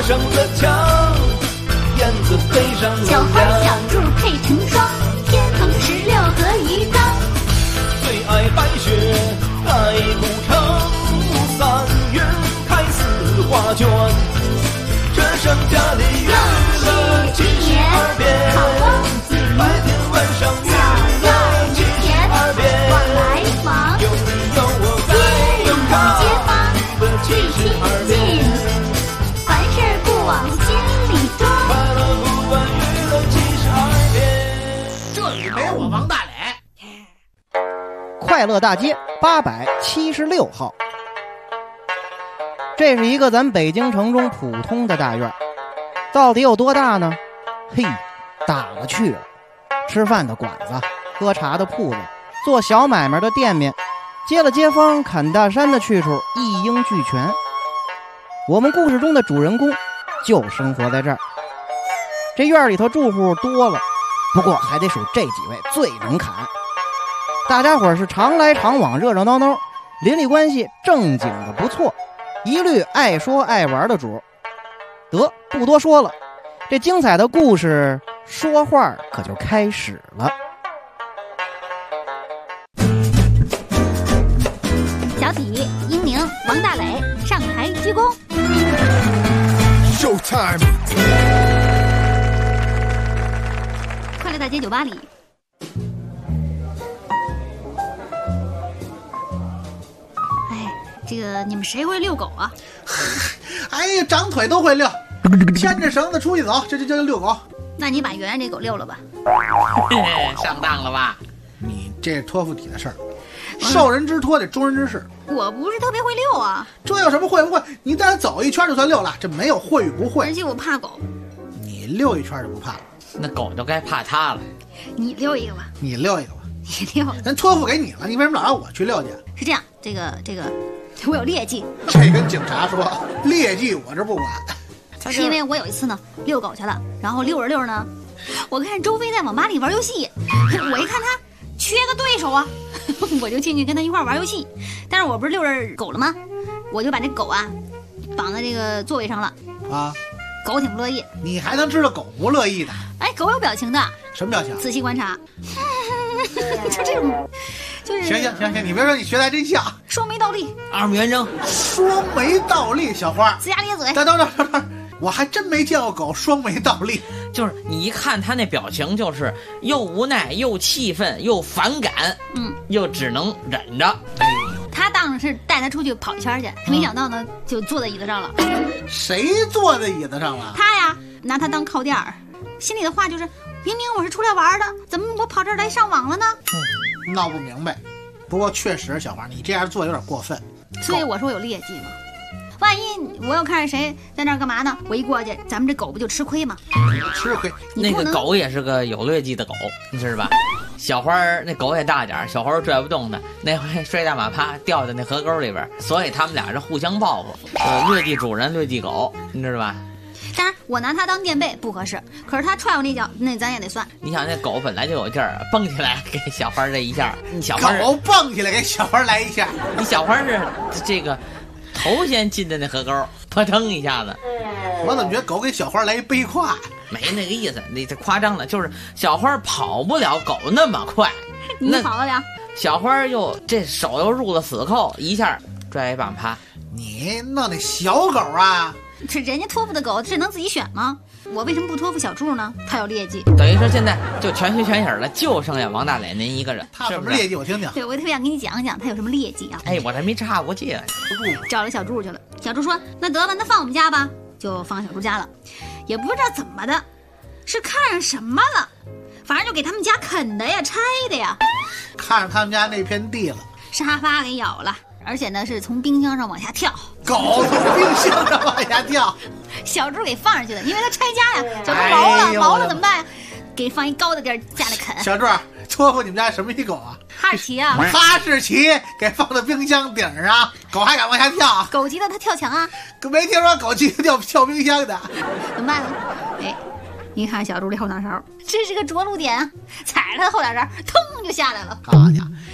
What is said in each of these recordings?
上了墙，燕子飞上了小花梁。 小柱配成双，天蓬16和鱼缸。 最爱白雪爱古城，3月开4画卷。这剩下的娱乐72遍，白天晚上娱乐72遍。 往来忙， 有你有我街里在街坊最亲近，凡事不往心里装。 快乐不管娱乐72遍。 这里没我王大磊。 快乐大街876号。这是一个咱北京城中普通的大院，到底有多大呢？嘿，大了去了。吃饭的馆子，喝茶的铺子，做小买卖的店面，接了街坊砍大山的去处一应俱全。我们故事中的主人公就生活在这儿。这院里头住户多了，不过还得数这几位最能砍。大家伙是常来常往，热热闹闹，邻里关系正经的不错，一律爱说爱玩的主。得，不多说了，这精彩的故事说话可就开始了。 小体、英宁、王大磊上台鞠躬。 Showtime！ 快乐大街酒吧里，这个你们谁会遛狗啊？ 哎呀，长腿都会遛，牵着绳子出去走，这就叫遛狗。 那你把圆圆这狗遛了吧？ 上当了吧？ 你这是托付你的事儿，受人之托得忠人之事。 我不是特别会遛啊， 这有什么会不会？你带它走一圈就算遛了，这没有会与不会。 而且我怕狗。 你遛一圈就不怕了， 那狗就该怕它了。 你遛一个吧， 你遛一个吧。 你遛。 人托付给你了，你为什么老让我去遛去？ 是这样，这个，我有劣迹。 这跟警察说，劣迹我这不管。 是因为我有一次呢遛狗去了，然后遛着遛着呢，我看周飞在网吧里玩游戏，我一看他缺个对手啊，我就进去跟他一块玩游戏。但是我不是遛着狗了吗？我就把这狗啊绑在这个座位上了啊， 狗挺不乐意。 你还能知道狗不乐意的？ 哎，狗有表情的。 什么表情？ 仔细观察，就这种，就是。 行，你别说，你学的还真像。 双眉倒立， 二目圆睁， 双眉倒立，小花， 龇牙咧嘴。 等，我还真没见过狗双眉倒立。 就是你一看它那表情，就是又无奈又气愤又反感，又只能忍着。 他当然是带他出去跑一圈去，没想到呢就坐在椅子上了。 谁坐在椅子上了？ 他呀，拿他当靠垫儿，心里的话就是：明明我是出来玩的，怎么我跑这儿来上网了呢？ 闹不明白。不过确实，小花，你这样做有点过分。 所以我说有劣迹嘛。万一我要看着谁在那儿干嘛呢？我一过去，咱们这狗不就吃亏吗？ 吃亏。 那个狗也是个有劣迹的狗，你知道吧？小花那狗也大点，小花拽不动它，那回摔大马趴掉在那河沟里边，所以他们俩是互相报复，劣迹主人劣迹狗，你知道吧？ 当然我拿它当垫背不合适，可是它踹我那脚，那咱也得算。 你想那狗本来就有劲儿，蹦起来给小花这一下，你小花狗蹦起来给小花来一下， 你小花是这个头先进的那河沟，扑腾一下子。 我怎么觉得狗给小花来一背胯？ 没那个意思，你这夸张了，就是小花跑不了狗那么快。 你跑得了？ 小花又这手又入了死扣，一下拽一棒趴。 你弄那小狗啊？ 这人家托付的狗，这能自己选吗？我为什么不托付小柱呢？他有劣迹。 等于说现在就全虚全影了，就剩下王大磊您一个人。 他有什么劣迹？我听听。 对，我特别想跟你讲讲他有什么劣迹啊。 哎，我这没插过气来。 找了小柱去了。小柱说：“那得了，那放我们家吧。”就放小柱家了。也不知道怎么的，是看上什么了，反正就给他们家啃的呀，拆的呀。 看上他们家那片地了， 沙发给咬了，而且呢是从冰箱上往下跳。 狗从冰箱上往下跳， 小柱给放上去了，因为他拆家呀。小柱毛了怎么办呀？给放一高的地儿下来啃。 小柱托付你们家什么一狗啊？ 哈士奇啊！ 哈士奇给放到冰箱顶上，狗还敢往下跳？ 狗急了它跳墙啊！ 没听说狗急跳冰箱的， 怎么办呢？哎，你看小柱这后脑勺，这是个着陆点啊！踩着它后脑勺，腾就下来了。 好家伙，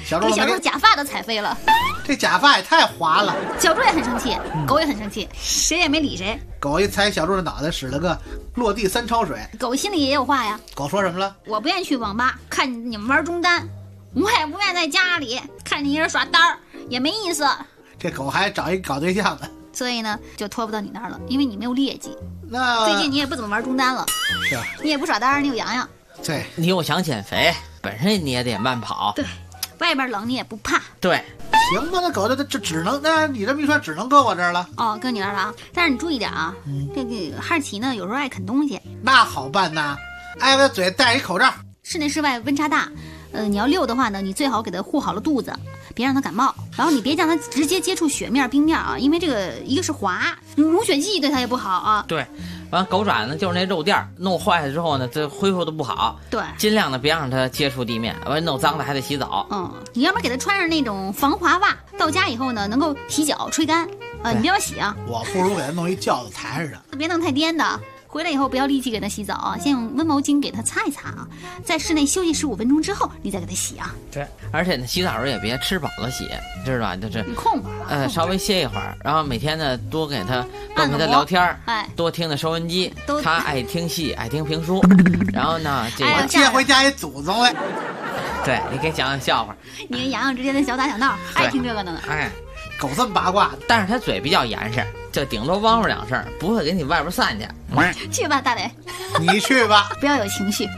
给小周假发都踩飞了。 这假发也太滑了。 小周也很生气，狗也很生气，谁也没理谁。 狗一踩小周的脑袋，使了个落地三抄水。 狗心里也有话呀。 狗说什么了？ 我不愿意去网吧看你们玩中单，我也不愿意在家里看你一人耍单儿，也没意思。 这狗还找一个搞对象的， 所以呢，就拖不到你那儿了，因为你没有劣迹。 那最近你也不怎么玩中单了， 是啊， 你也不耍单儿，你有洋洋。 对， 你又想减肥，本身你也得慢跑。 对，外边冷你也不怕。 对， 行吧，那狗这只能，那你这么一说，只能搁我这儿了。 哦，搁你那儿了啊。但是你注意点啊，这个哈士奇呢，有时候爱啃东西。 那好办呐，挨个嘴戴一口罩。 室内室外温差大，你要遛的话呢，你最好给它护好了肚子，别让它感冒。然后你别让它直接接触雪面、冰面啊，因为这个一个是滑，乳血剂对它也不好啊。 对，完狗爪呢就是那肉垫弄坏了之后呢，这恢复的不好。对，尽量的别让它接触地面，完弄脏了还得洗澡。 你要不然给它穿上那种防滑袜，到家以后呢能够洗脚吹干。你别要洗啊。 我不如给它弄一轿子抬着的， 别弄太颠的。回来以后不要立即给它洗澡啊，先用温毛巾给它擦一擦啊，在室内休息15分钟之后，你再给它洗啊。 对，而且呢，洗澡时候也别吃饱了洗，知道吧？就是你空会稍微歇一会儿，然后每天呢多给它聊天，多听那收音机，他爱听戏，爱听评书，然后呢，这我接回家一祖宗来。 对，你给讲讲笑话， 你跟洋洋之间的小打小闹，爱听这个的呢。 狗这么八卦， 但是他嘴比较严实，就顶多汪汪两声，不会给你外边散去。 去吧，大磊， 你去吧， 不要有情绪。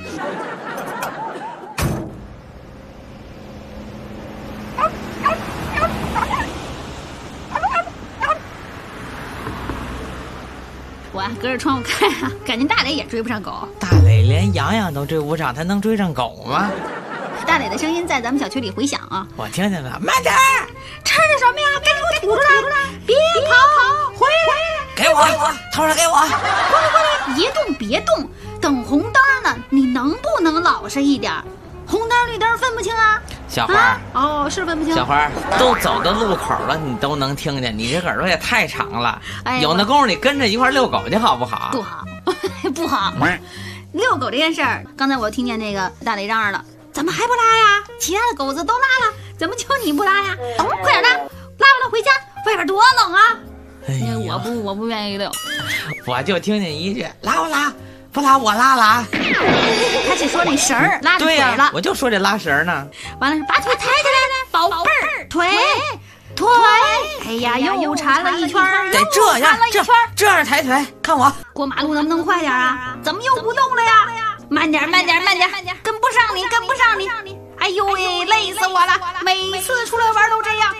我隔着窗户看啊，感觉大磊也追不上狗。 大磊连洋洋都追不上，他能追上狗吗？ 大磊的声音在咱们小区里回响啊！ 我听见了，慢点儿！ 吃的什么呀？赶紧给我吐出来！别跑，回来！ 给我，掏出来给我！ 过来！别动，别动！等红灯呢，你能不能老实一点？红灯绿灯分不清啊？ 小花哦，是分不清。 小花都走到路口了，你都能听见，你这耳朵也太长了。有那功夫你跟着一块遛狗去好不好？ 不好，不好。遛狗这件事儿，刚才我听见那个大磊嚷嚷了。怎么还不拉呀？其他的狗子都拉了，怎么就你不拉呀？快点拉，拉完了回家，外边多冷啊！我不愿意遛， 我就听见一句拉不拉，不拉我拉了。 他是说那绳儿拉着腿了， 对我就说这拉绳呢。 完了是把腿抬起来，宝贝儿，腿。哎呀，又缠了一圈， 得这样，这样抬腿，看我过马路能不能快点啊？怎么又不动了呀？慢点，跟不上你。哎呦喂，累死我了！每次出来玩都这样，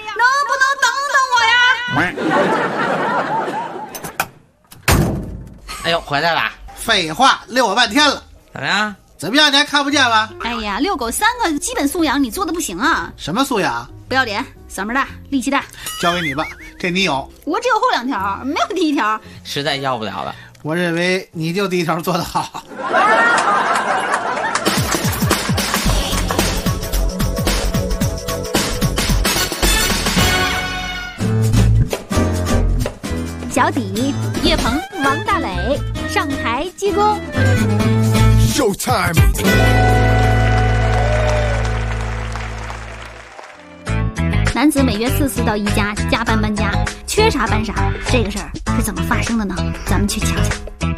能不能等等我呀？ 哎呦，回来了！ 废话，遛我半天了， 怎么样？ 怎么样？你还看不见吗？ 哎呀，遛狗3个基本素养你做的不行啊！ 什么素养？ 不要脸，嗓门大，力气大。 交给你吧，这你有。 我只有后2条，没有第1条。 实在要不了了。 我认为你就第1条做得好。 小底、叶鹏、王大磊上台鞠躬。 Showtime。 男子每月4次到一家加班搬家，缺啥搬啥，这个事儿是怎么发生的呢？咱们去瞧瞧。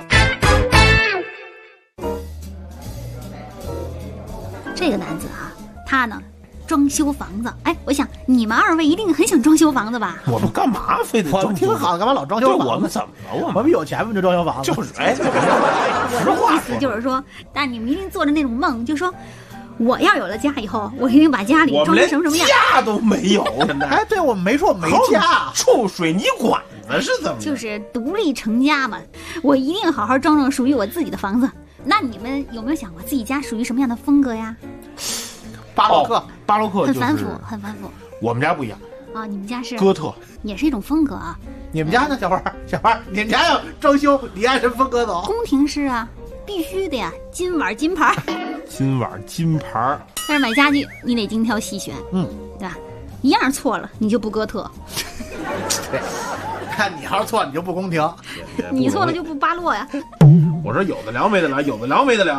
这个男子啊，他呢装修房子。哎，我想你们2位一定很想装修房子吧？ 我们干嘛非得？ 我们挺好，干嘛老装修房子？ 我们怎么了？ 我们有钱就装修房子。 就是，哎，实话意思就是说，但你们一定做着那种梦，就说我要有了家以后，我一定把家里装成什么样？ 家都没有。 哎，对，我们没说没家， 臭水泥管子是怎么？ 就是独立成家嘛。我一定好好装属于我自己的房子。那你们有没有想过自己家属于什么样的风格呀？ 巴洛克， 巴洛克很繁复，很繁复。 我们家不一样啊，你们家是哥特， 也是一种风格啊。 你们家呢，小花？你们家要装修，你按什么风格走？ 宫廷式啊，必须的呀，金碗金盘。 金碗金盘。 但是买家具你得精挑细选，对吧？一样错了你就不哥特。 对，看你要是错你就不公平， 你错了就不巴洛呀。 我说有的聊没得聊，有的聊没得聊。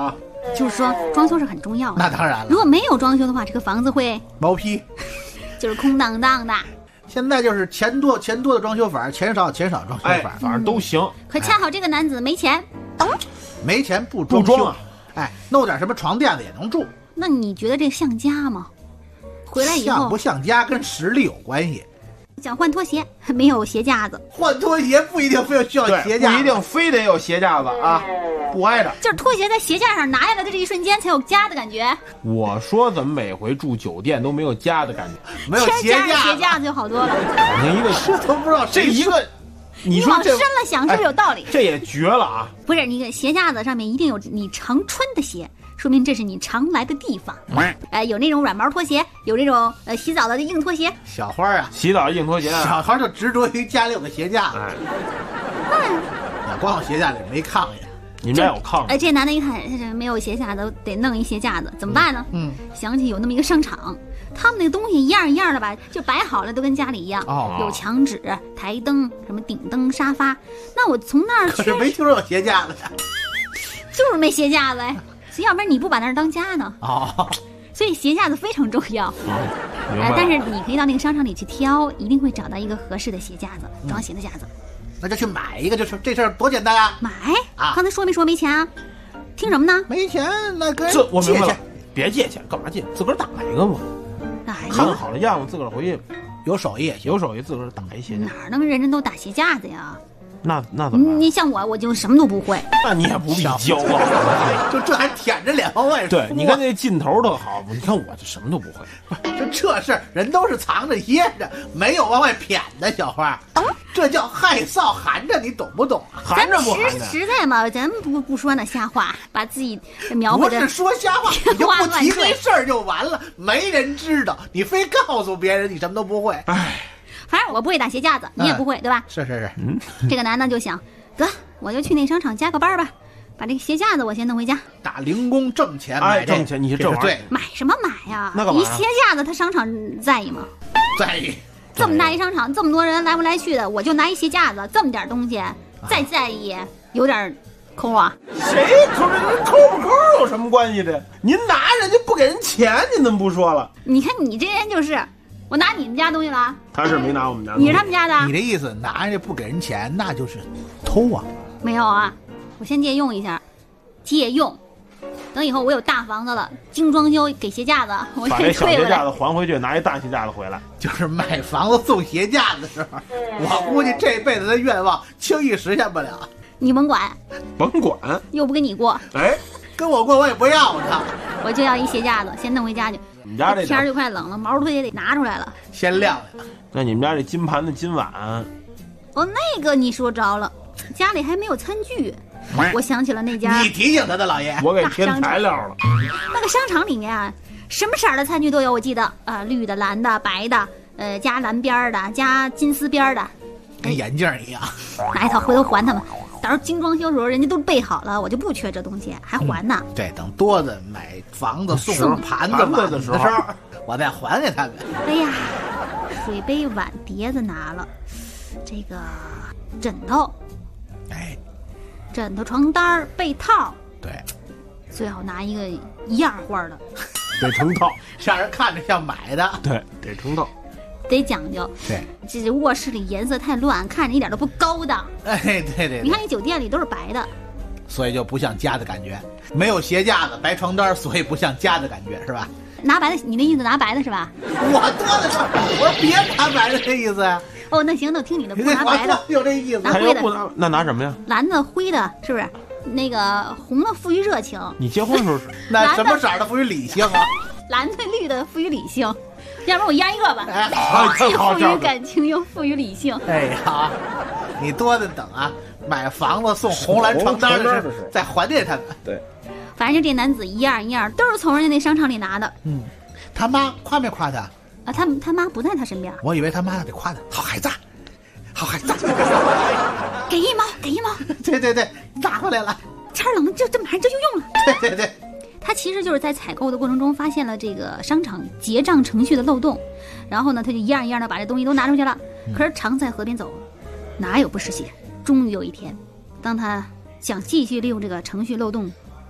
就是说装修是很重要的。 那当然了， 如果没有装修的话，这个房子会毛坯。 就是空荡荡的。 现在就是钱多的装修法，钱少装修哎法，， 反正都行。 可恰好这个男子没钱， 没钱不装修不装啊。 哎，弄点什么床垫子也能住。 那你觉得这像家吗？回来以后像不像家跟实力有关系。 想换拖鞋，没有鞋架子， 换拖鞋不一定非要需要对， 鞋架， 不一定非得有鞋架子啊，不挨着。 就是拖鞋在鞋架上拿下来的这一瞬间才有家的感觉。 我说怎么每回住酒店都没有家的感觉？ 没有鞋加上鞋架架子就好多了。 感情一个这都不知道谁这一个，你说这往深了想是不是有道理？ 这也绝了啊！ 不是，你鞋架子上面一定有你常穿的鞋，说明这是你常来的地方。有那种软毛拖鞋，有这种洗澡的硬拖鞋。 小花啊， 洗澡硬拖鞋啊， 小花就执着于家里有个鞋架子， 哎， 也光有鞋架里没炕呀。 你们家有炕？ 这男的一看这没有鞋架子，得弄一鞋架子，怎么办呢？想起有那么一个商场，他们那个东西一样一样的吧，就摆好了，都跟家里一样。有墙纸、台灯、什么顶灯、沙发。那我从那儿去， 可是没听说有鞋架子呀。 就是没鞋架子哎，所以要不然你不把那儿当家呢？所以鞋架子非常重要。 明白了。 但是你可以到那个商场里去挑，一定会找到一个合适的鞋架子，装鞋的架子。 那就去买一个，就是这事儿多简单啊！ 买刚才说没说没钱啊？听什么呢？ 没钱那跟这我明白了借钱， 别借钱，干嘛借？自个儿打一个嘛，看好了样子，自个儿回去有手艺也行。 有手艺，自个儿打一鞋架。 哪能人人都打鞋架子呀？ 那怎么办？ 你像我就什么都不会。 那你也不必教啊！ 就这还舔着脸往外说。 对，你看这劲头特好，你看我这什么都不会。 这事儿人都是藏着掖着，没有往外谝的。小花，这叫害臊含着，你懂不懂啊？ 含着不含着？ 实在嘛，咱不说那瞎话，把自己描绘的不是说瞎话，你就不提这事儿就完了，没人知道，你非告诉别人你什么都不会。 哎， 反正我不会打鞋架子，你也不会，对吧？ 是， 这个男的就想，得，我就去那商场加个班吧，把这个鞋架子我先弄回家。 打零工挣钱买这个， 挣钱，你这玩意儿对， 买什么买呀？ 那干嘛呀一鞋架子，他商场在意吗？ 在意。 这么大一商场，这么多人来不来去的，我就拿一鞋架子，这么点东西，再在意，有点抠啊。 谁抠这跟抠不抠有什么关系的？您拿人家不给人钱，您怎么不说了？ 你看你这人就是，我拿你们家东西了， 他是没拿我们家东西， 你是他们家的？ 你这意思拿人家不给人钱，那就是偷啊？ 没有啊，我先借用一下，借用。等以后我有大房子了，精装修给鞋架子，我把给这小鞋架退回来。 子还回去，拿一大鞋架子回来。 就是买房子送鞋架的时候，我估计这辈子的愿望轻易实现不了。 你甭管， 甭管， 又不跟你过， 哎， 跟我过我也不要它， 我就要一鞋架子，先弄回家去。 你们家这天儿就快冷了，毛拖鞋得拿出来了。 先晾晾。 那你们家这金盘子、金碗， 哦，那个你说着了，家里还没有餐具。我想起了那家你提醒他的，老爷。 我给添材料了。 那个商场里面啊，什么色儿的餐具都有，我记得绿的、蓝的、白的，加蓝边儿的，加金丝边儿的， 跟眼镜一样。 拿一套回头还他们。到时候精装修的时候，人家都备好了，我就不缺这东西，还还呢。 对，等多子买房子送盘子碗的时候，我再还给他们。 哎呀，水杯、碗、碟子拿了，这个枕头， 哎， 枕头、床单、被套， 对， 最好拿一个一样花的， 得成套， 让人看着像买的。 对，得成套。 得讲究。 对， 这卧室里颜色太乱，看着一点都不高档。 哎，对， 你看你酒店里都是白的， 所以就不像家的感觉。没有鞋架子、白床单，所以不像家的感觉，是吧？ 拿白的，你那意思拿白的是吧？ 我多的是，我说别拿白的这意思呀。 哦，那行，那听你的，不拿白的， 有这意思。 还拿灰的， 有不拿，那拿什么呀？ 蓝的、灰的，是不是？那个红的赋予热情， 你结婚时候是那什么色儿的赋予理性啊？ 蓝的、绿的赋予理性，要不然我一样一个吧。 哎， 既好， 赋予感情，又赋予理性。 哎好，你多的等啊，买房子送红蓝床单的时候再还给他们。 对， 反正就这男子一样一样，都是从人家那商场里拿的。 他妈夸没夸他？ 啊，他妈不在他身边， 我以为他妈得夸他，好孩子，好孩子。 给一毛，给一毛， 对，拿回来了。 天冷了，这马上就用了。 对， 他其实就是在采购的过程中发现了这个商场结账程序的漏洞，然后呢，他就一样一样的把这东西都拿出去了。可是常在河边走，哪有不湿鞋？终于有一天，当他想继续利用这个程序漏洞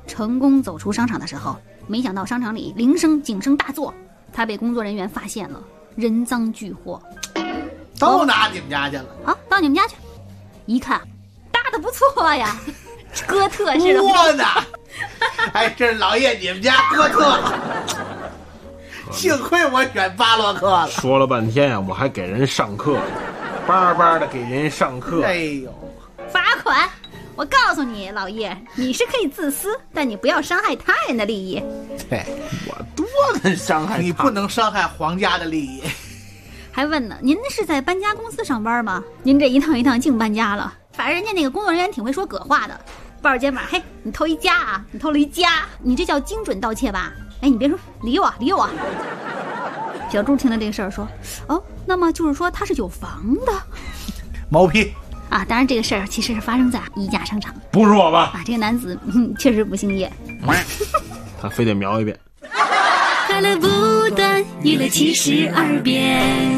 成功走出商场的时候，没想到商场里铃声警声大作，他被工作人员发现了，人赃俱获。 都拿你们家去了。 好，到你们家去，一看搭的不错呀，哥特式的。 我呢，哎，这是老爷你们家哥特，幸亏我选巴洛克了。 说了半天啊，我还给人上课，巴巴的给人上课。 哎呦， 罚款！我告诉你，老叶，你是可以自私，但你不要伤害他人的利益。 对， 我多能伤害他， 你不能伤害皇家的利益。 还问呢，您是在搬家公司上班吗？您这一趟一趟净搬家了。反正人家那个工作人员挺会说葛话的，抱着肩膀，嘿，你偷一家啊，你偷了一家，你这叫精准盗窃吧？哎，你别说，理我。小猪听了这个事儿说，哦，那么就是说他是有房的， 毛坯啊。当然这个事儿其实是发生在宜家商场。 不是我吧？ 啊，这个男子确实不姓叶。 他非得描一遍。 快乐不断，娱乐72变。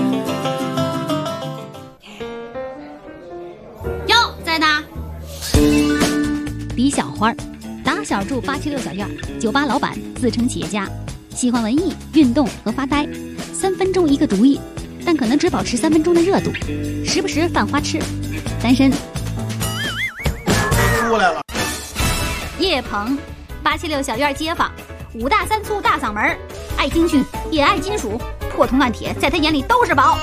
哟，在哪？李小花，打小住876小院，酒吧老板，自称企业家，喜欢文艺、运动和发呆，3分钟一个主意，但可能只保持3分钟的热度，时不时犯花痴，单身。 出来了。 叶鹏，876小院街坊，5大3粗大嗓门，爱京剧也爱金属，破铜烂铁在他眼里都是宝。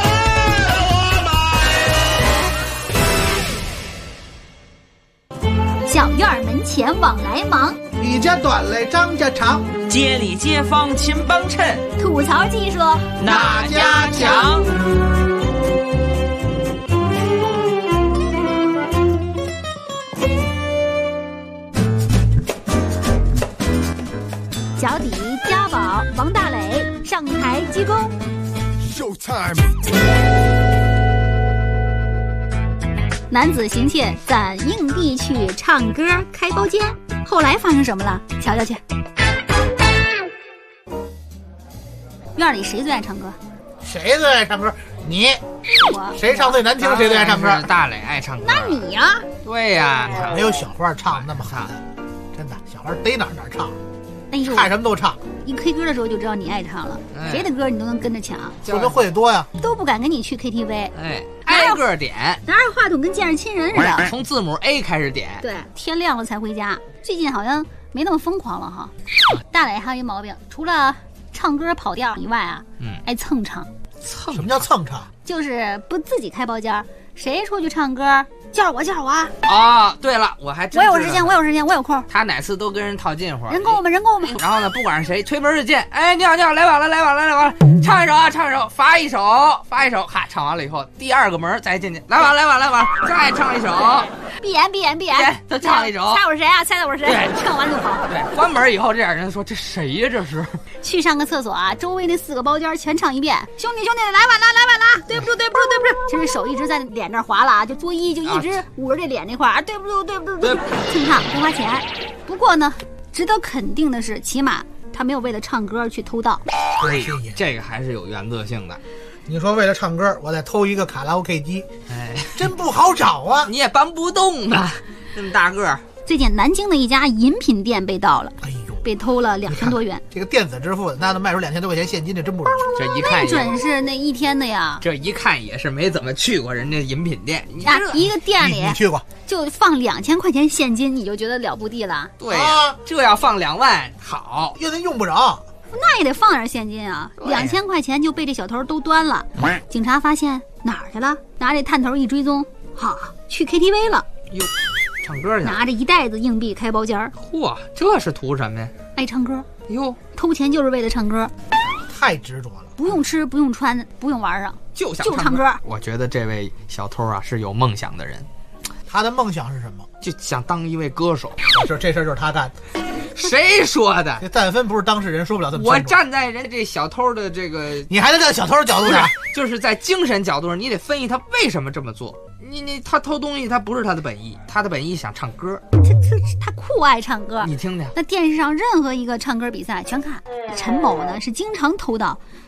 小院门前往来忙， 李家短嘞张家长， 街里街坊勤帮衬， 吐槽技术哪家强？ 脚底家宝王大磊上台鞠躬。 Showtime。 男子行窃攒硬币去唱歌开包间，后来发生什么了？瞧瞧去。院里谁最爱唱歌？ 谁最爱唱歌？你。 我。 谁唱最难听？谁最爱唱歌？ 大磊爱唱歌。 那你呀？ 对呀， 没有小花唱那么狠，真的，小花逮哪儿唱。 哎呦， 看什么都唱。 一 K 歌的时候就知道你爱唱了，谁的歌你都能跟着抢， 说明会的多呀。 都不敢跟你去 KTV， 哎，挨个点， 拿着话筒跟见着亲人似的， 从字母 A 开始点， 对，天亮了才回家。最近好像没那么疯狂了哈。大磊还有一毛病，除了唱歌跑调以外啊，爱蹭唱。 什么叫蹭唱？ 就是不自己开包间，谁出去唱歌叫我啊！ 哦，对了，我还真我有时间，我有空。 他哪次都跟人套近乎， 人够吗？ 然后呢，不管是谁，推门就进，哎，你好，来晚了，唱一首，罚一首，哈，唱完了以后，第二个门再进去，来晚了，再唱一首， 闭眼， 再唱一首， 猜我是谁啊？猜我是谁？ 对， 唱完就跑。 对，关门以后，这俩人说这谁呀？这是去上个厕所啊，周围那4个包间全唱一遍，兄弟，来晚了，对不住。其实手一直在脸这儿划了啊，就作揖就一直捂着这脸那块儿，对不住，蹭唱不花钱。不过呢，值得肯定的是，起码他没有为了唱歌去偷盗。 对，这个还是有原则性的。 你说为了唱歌，我再偷一个卡拉 OK 机，哎，真不好找啊！ 你也搬不动啊，这么大个儿。 最近南京的一家饮品店被盗了， 哎呦， 被偷了2000多元。 这个电子支付的，那能卖出2000多块钱现金，这真不容易。 这一看没准是那一天的呀。 这一看也是没怎么去过人家饮品店。 一个店里你去过， 就放2000块钱现金，你就觉得了不地了。 对呀，这要放2万，好， 又得用不着。 那也得放点现金啊！2000块钱就被这小偷都端了。警察发现哪儿去了？拿这探头一追踪，去 KTV 了。 哟，唱歌去， 拿着1袋子硬币开包间。 嚯，这是图什么呀？ 爱唱歌。 哟， 偷钱就是为了唱歌， 太执着了。 不用吃，不用穿，不用玩上， 就唱歌。 我觉得这位小偷啊是有梦想的人。 他的梦想是什么？ 就想当一位歌手。 这事儿就是他干的。 谁说的？ 这但分不是当事人，说不了这么清楚。 我站在人这小偷的这个， 你还能站在小偷的角度上， 就是在精神角度上，你得分析他为什么这么做。他偷东西，他不是他的本意，他的本意想唱歌。 他酷爱唱歌， 你听听。 那电视上任何一个唱歌比赛全看。陈某呢是经常偷盗，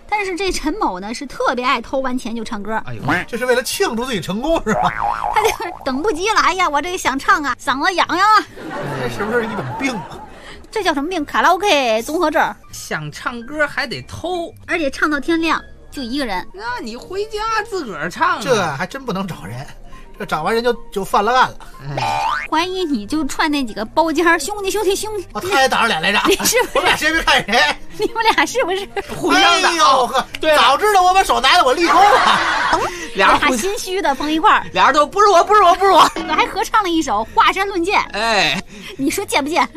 但是这陈某呢是特别爱偷完钱就唱歌， 哎呦，这是为了庆祝自己成功是吧？ 他就等不及了，哎呀，我这个想唱啊，嗓子痒痒啊， 这是不是一种病啊？ 这叫什么病？卡拉 OK 综合症。 想唱歌还得偷， 而且唱到天亮，就一个人。 那你回家自个儿唱啊。 这还真不能找人，这找完人就犯了案了。 怀疑你就串那几个包间兄弟， 我太打着脸来着， 你是不是？ 我俩谁没看谁？ 你们俩是不是互相打？ 哎呦呵， 对， 早知道我把手拿着我立功了。 俩心虚的碰一块儿， 俩人都不是我， 还合唱了一首《华山论剑》。 哎， 你说贱不贱？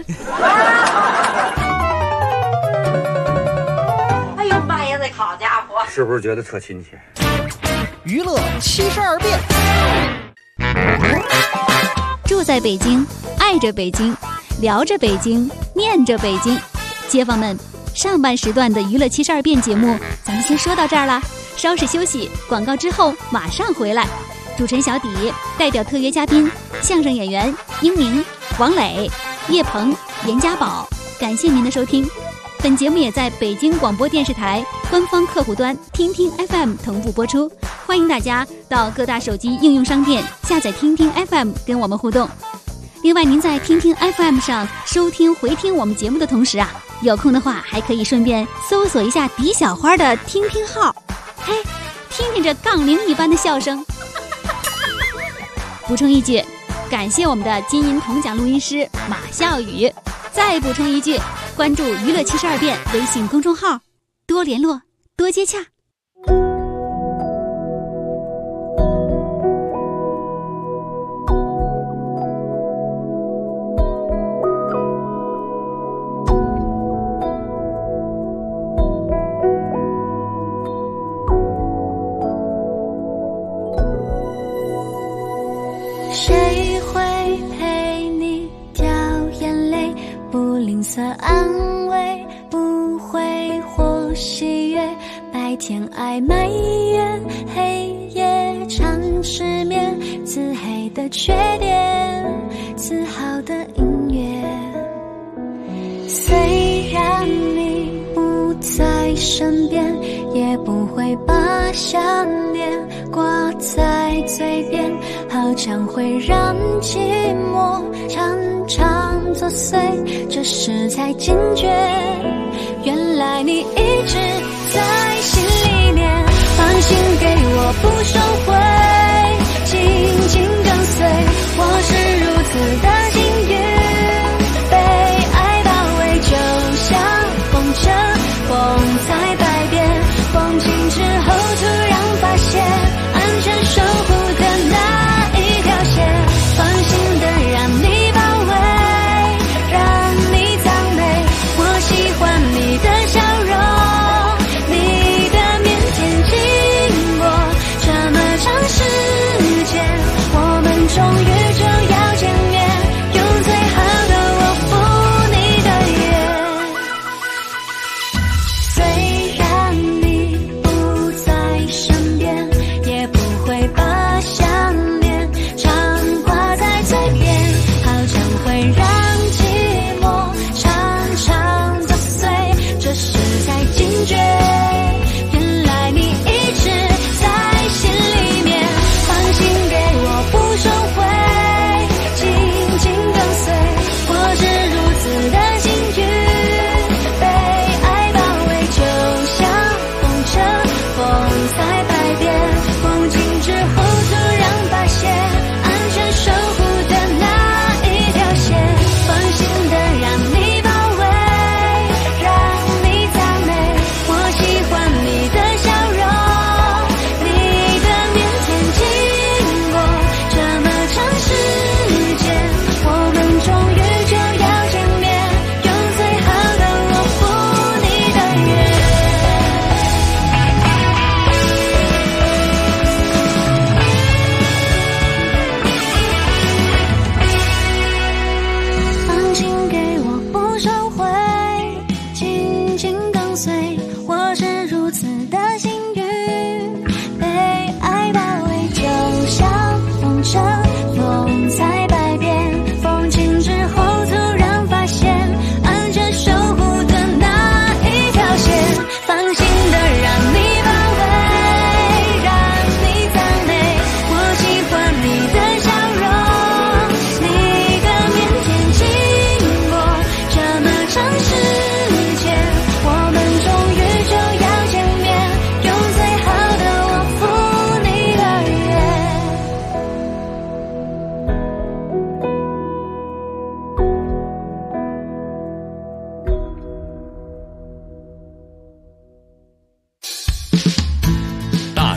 哎呦妈呀，这好家伙！ 是不是觉得特亲切？ 娱乐72变。 住在北京，爱着北京，聊着北京，念着北京。街坊们，上半时段的娱乐72变节目咱们先说到这儿了，稍事休息，广告之后马上回来。主持人小底代表特约嘉宾相声演员英明、王磊、叶鹏、严家宝，感谢您的收听。本节目也在北京广播电视台官方客户端听听 FM 同步播出，欢迎大家到各大手机应用商店下载听听 FM 跟我们互动。另外，您在听听 FM 上收听回听我们节目的同时啊，有空的话还可以顺便搜索一下狄小花的听听号，嘿，听听这杠铃一般的笑声。补充一句，感谢我们的金银铜奖录音师马笑宇。再补充一句，关注娱乐72变微信公众号，多联络，多接洽。 谁会陪你掉眼泪，不吝啬安慰，不挥霍喜悦，白天爱埋怨，黑夜常失眠，自黑的缺点，自豪的音乐。虽然你不在身边，也不会把想念挂在嘴边，好像会让寂寞常常作祟，这时才惊觉，原来你一直在心里面。放心给我不收回，紧紧跟随，我是如此的幸运，被爱包围，就像风筝，风采百变，风景之后突然发现，安全守护的那一条线，放心的让你包围，让你赞美，我喜欢你的笑容，你的腼腆经过这么长时间，我们终于就要见面，用最好的我赴你的约。虽然你不在身边，也不会把想念常挂在嘴边，好像会让寂寞常常作祟，这时才惊觉，原来你一直在心里面。放心给我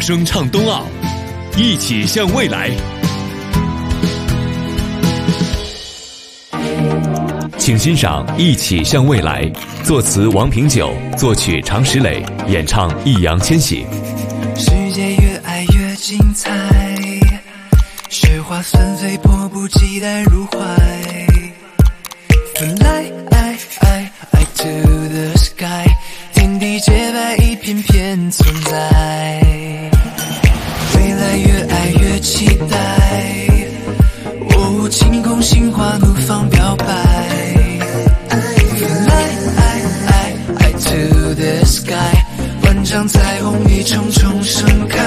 声唱冬奥，一起向未来。请欣赏《一起向未来》，作词王平久，作曲常石磊，演唱易烊千玺。 世界越爱越精彩，雪花纷飞，迫不及待入怀。Fly to the sky， 天地洁白，一片片存在。未来越爱越期待，晴空心花怒放表白。Fly to the sky， 万丈彩虹一重重盛开。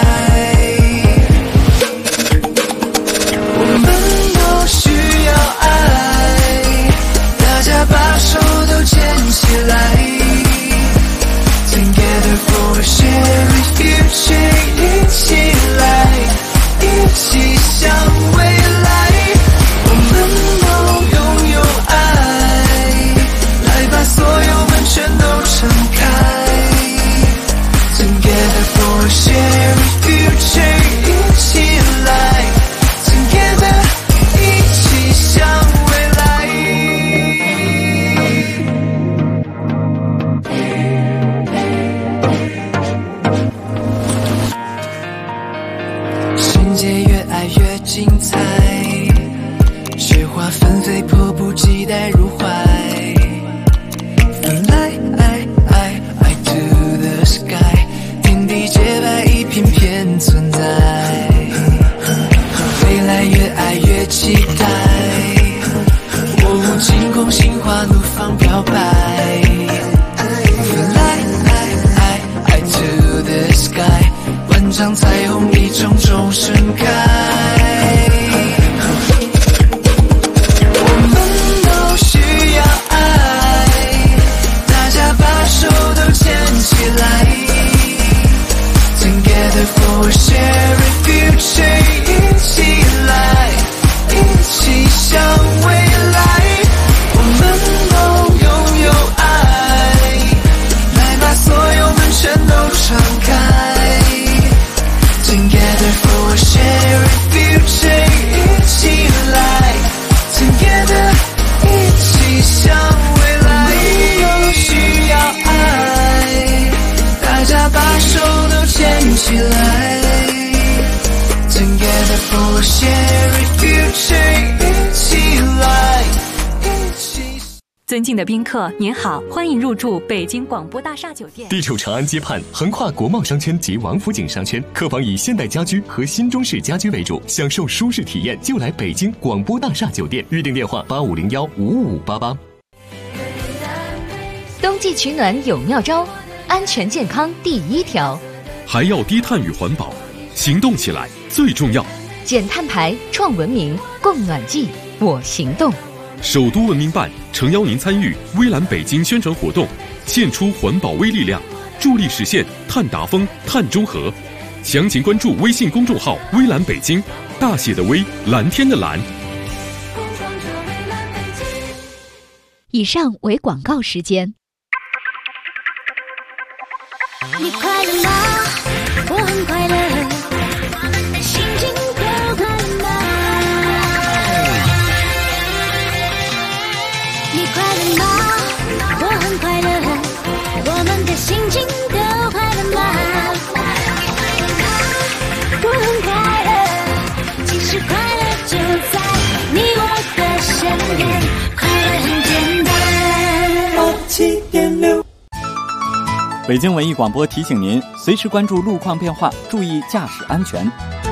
我们都需要爱，大家把手都牵起来。Together for a shared future， 一起来，一起向未来。我们都拥有爱，来把所有门全都敞开。Together for a shared future， 一起来 Together， 一起向未来。世界越爱越精彩，雪花纷飞，迫不及待入怀。Fly to the sky， 天地洁白，一片片存在。未来越爱越期待，晴空心花怒放表白。Fly to the sky， 万丈彩虹一重重盛开。我们都需要爱，大家把手都牵起来。Together for a shared future， 一起来，一起向未来。我们都拥有爱，来把所有门全都敞开。Together for a shared future， 一起来 Together， 一起向未来。都需要爱，大家把手都牵起来。Together for a shared future， 一起来。 尊敬的宾客，您好，欢迎入住北京广播大厦酒店。 地处长安街畔，横跨国贸商圈及王府井商圈，客房以现代家居和新中式家居为主，享受舒适体验就来北京广播大厦酒店。预订电话8501-55588。 冬季取暖有妙招，安全健康第一条， 还要低碳与环保，行动起来最重要。 减碳排，创文明，供暖季，我行动。 首都文明办诚邀您参与微蓝北京宣传活动，献出环保微力量，助力实现碳达峰、碳中和。详情关注微信公众号“微蓝北京”，大写的微，蓝天的蓝。 以上为广告时间。 你快乐吗？我很快乐，心情都快乐吗？你快乐吗？我很快乐，我们的心情都快乐吗？我很快乐，其实快乐就在你我的身边，快乐很简单。87.6 北京文艺广播提醒您，随时关注路况变化，注意驾驶安全。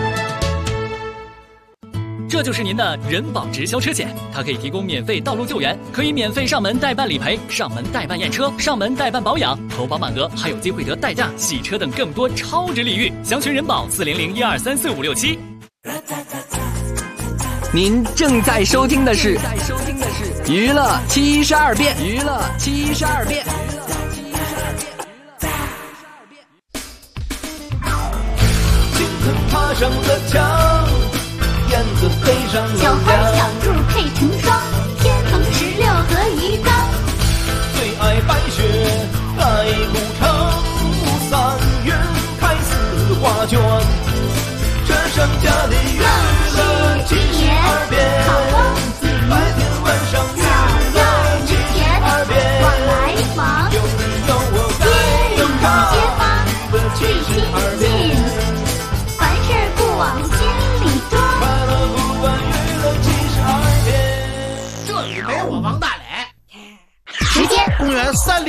这就是您的人保直销车险，它可以提供免费道路救援，可以免费上门代办理赔、上门代办验车、上门代办保养、投保满额，还有机会得代驾、洗车等更多超值礼遇。详询人保400-1234-567。 您正在收听的是娱乐72变，娱乐72变。 爬上了墙，燕子飞上了小花小兔配成双，天蓬16和一缸。 最爱白雪，爱古城，3月开4花卷。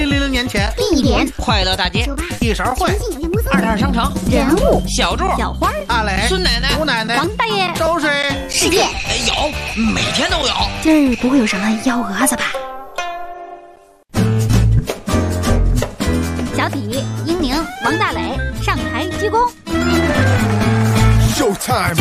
2000年前， 地点快乐大街， 一勺烩， 二套商城， 人物小柱， 小花， 阿磊， 孙奶奶， 吴奶奶， 王大爷， 周水， 世界有，每天都有。 今儿不会有什么幺蛾子吧？小体、英宁、王大磊上台鞠躬。 Showtime。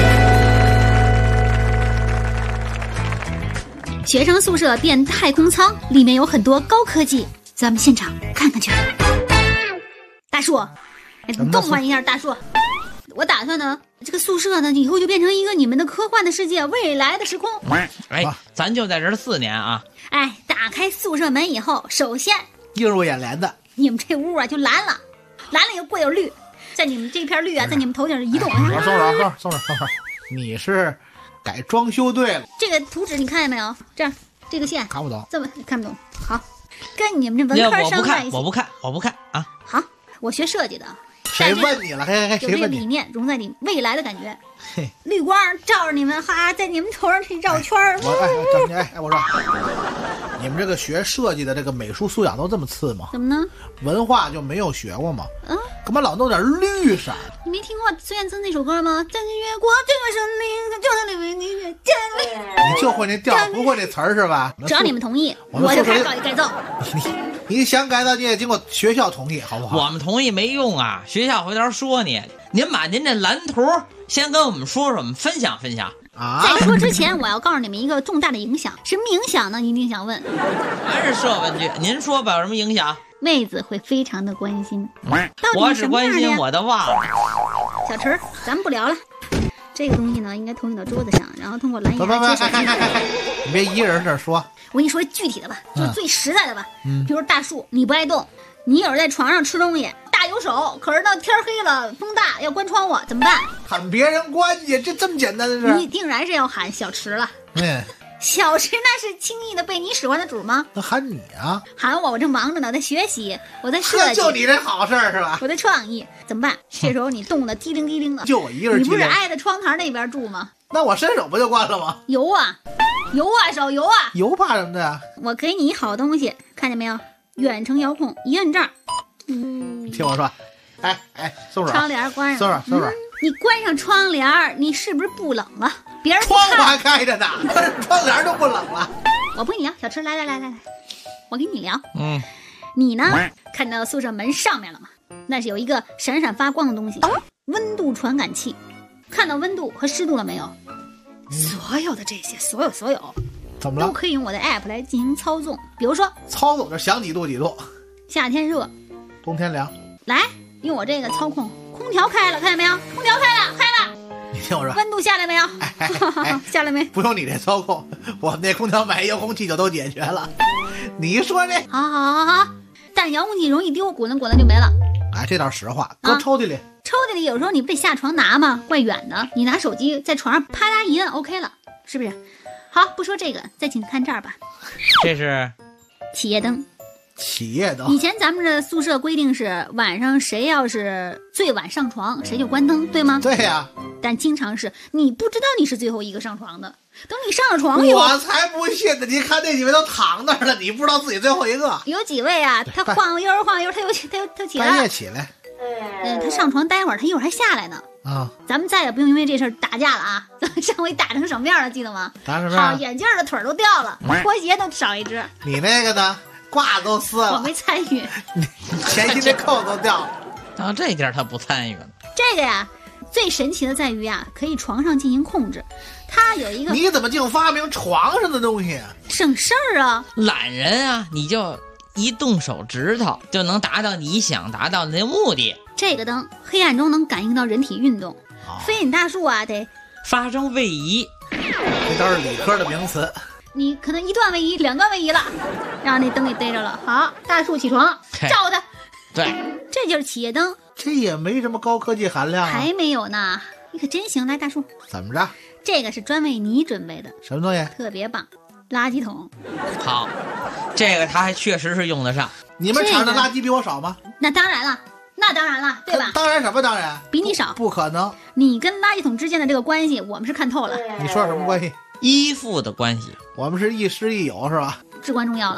学生宿舍变太空舱，里面有很多高科技，咱们现场看看去。大树，你动换一下，大树。我打算呢，这个宿舍呢，以后就变成一个你们的科幻的世界，未来的时空。 哎，咱就在这4年啊。 哎，打开宿舍门以后，首先映入眼帘的， 你们这屋啊就蓝了又贵又绿，在你们这片绿啊，在你们头顶移动。 松手，你是改装修队了。 这个图纸你看见没有？这个线看不懂， 这么看不懂。好，跟你们这文科生在一起。 我不看啊。 好，我学设计的。 谁问你了？ 有这个理念融在你未来的感觉。绿光照着你们，哈，在你们头上去绕圈儿。 我说，你们这个学设计的这个美术素养都这么次吗？ 怎么呢？ 文化就没有学过吗？干嘛老弄点绿色？ 你没听过孙燕姿那首歌吗？在越过这个森林，就在里面你建立。 你就会那调，不会那词儿是吧？ 只要你们同意，我就开始改造。 你想改造，你也经过学校同意，好不好？ 我们同意没用啊，学校回头说你。您把您这蓝图先跟我们说说，我们分享分享啊。 在说之前，我要告诉你们一个重大的影响，什么影响呢？你一定想问。 还是设问句，您说吧，有什么影响？ 妹子会非常的关心。 我只关心我的忘了。 小池，咱们不聊了。这个东西呢，应该投影到桌子上，然后通过蓝牙接收。 你别一个人这说。 我跟你说具体的吧，就是最实在的吧。比如大树，你不爱动，你有人在床上吃东西，大有手，可是到天黑了，风大要关窗户，怎么办？ 喊别人关去，这么简单的事？ 你定然是要喊小池了。小池那是轻易的被你使唤的主吗？ 那喊你啊！ 喊我正忙着呢，在学习，我在设计。 就你这好事是吧？ 我在创意，怎么办？这时候你冻得机灵机灵的， 就我一个人。 你不是挨着窗台那边住吗？ 那我伸手不就关了吗？ 油啊，手油啊！ 油怕什么的呀？ 我给你一好东西，看见没有？远程遥控，一摁这儿。 你听我说，哎，松手， 窗帘关上。 松手。 你关上窗帘，你是不是不冷了？别人窗户还开着呢，窗帘都不冷了。 我不跟你聊，小池，来，我跟你聊。你呢？看到宿舍门上面了吗？那是有一个闪闪发光的东西，温度传感器。看到温度和湿度了没有？所有的这些，所有， 怎么了？ 都可以用我的 app 来进行操纵。比如说， 操纵着想几度， 夏天热， 冬天凉。 来，用我这个操控，空调开了，看见没有？空调开了。 你听我说， 温度下来没有？下来没？ 不用你这操控，我们那空调买遥控器就都解决了。你说这？ 好，但遥控器容易丢，滚了就没了。 哎，这倒实话，搁抽屉里。 抽屉里有时候你不得下床拿吗？怪远的，你拿手机在床上啪嗒一摁 ，OK 了，是不是？好，不说这个，再请看这儿吧。 这是企业灯。 企业灯。 以前咱们这宿舍规定是晚上谁要是最晚上床，谁就关灯，对吗？ 对呀。 但经常是你不知道你是最后一个上床的，等你上了床以后， 我才不信呢！你看那几位都躺那儿了，你不知道自己最后一个。 有几位啊，他晃悠，他起来， 半夜起来。 他上床待会儿，他一会儿还下来呢。咱们再也不用因为这事儿打架了啊！咱们上回打成什么样了，记得吗？ 打什么样？ 好，眼镜的腿都掉了，拖鞋都少一只。 你那个呢？褂都撕了。 我没参与。 前期这扣都掉了。 到这地儿他不参与了。 这个呀，最神奇的在于啊，可以床上进行控制。它有一个。 你怎么净发明床上的东西啊？ 省事儿啊！ 懒人啊，你就一动手指头就能达到你想达到的目的。 这个灯黑暗中能感应到人体运动，非你大树啊得发生位移。 这都是理科的名词。 你可能1段位移2段位移了，让那灯给逮着了。好，大树起床，照它。 对， 这就是企业灯。 这也没什么高科技含量啊。 还没有呢，你可真行。来，大树。 怎么着？ 这个是专为你准备的。 什么东西？ 特别棒，垃圾桶。 好，这个他还确实是用得上。 你们厂的垃圾比我少吗？ 那当然了。对吧？ 当然什么当然？ 比你少。 不可能。 你跟垃圾桶之间的这个关系，我们是看透了。 你说什么关系？ 依附的关系。 我们是亦师亦友是吧？ 至关重要了。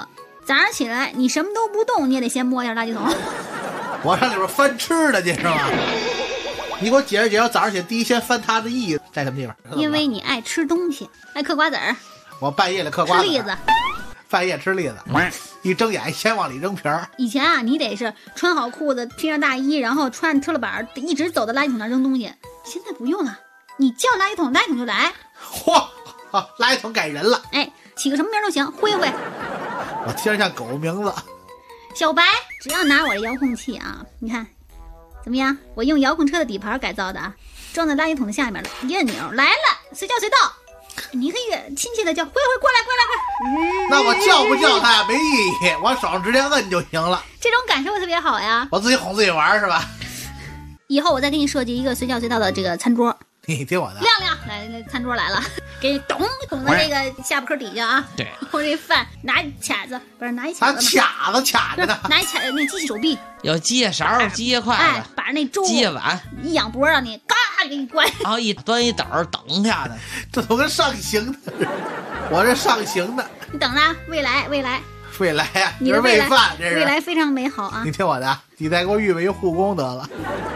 早上起来你什么都不动，你也得先摸一下垃圾桶。 我上里边翻吃的去是吧？你给我解释解释，早上起来第一先翻它的意思在什么地方？ 因为你爱吃东西，爱嗑瓜子儿。 我半夜里嗑瓜子， 吃栗子， 半夜吃栗子，一睁眼先往里扔皮儿。 以前啊，你得是穿好裤子，披上大衣，然后穿特了板，一直走到垃圾桶那扔东西。现在不用了，你叫垃圾桶，垃圾桶就来。 嚯，垃圾桶改人了。 哎，起个什么名都行，灰灰。 我听着像狗名字。 小白，只要拿我的遥控器啊，你看怎么样？我用遥控车的底盘改造的啊，装在垃圾桶的下面了，一按钮来了，随叫随到。你可以亲切的叫灰灰过来过来过来。 那我叫不叫他呀没意义，我手上直接摁就行了。 这种感受特别好呀。 我自己哄自己玩是吧？ 以后我再给你设计一个随叫随到的这个餐桌。 你听我的。 亮亮，来，餐桌来了，给你捅在这个下巴颏底下啊。 对。 我这饭拿一卡子，不是拿一卡子。 卡子卡着呢。 拿一卡那机器手臂。 有接勺、接筷子。 哎，把那粥接碗一仰脖让你嘎给你关。 然后一端一斗等下的， 这都跟上刑的。我这上刑的。 你等着，未来呀， 你的喂饭，这是未来非常美好啊！ 你听我的，你再给我预备一护工得了。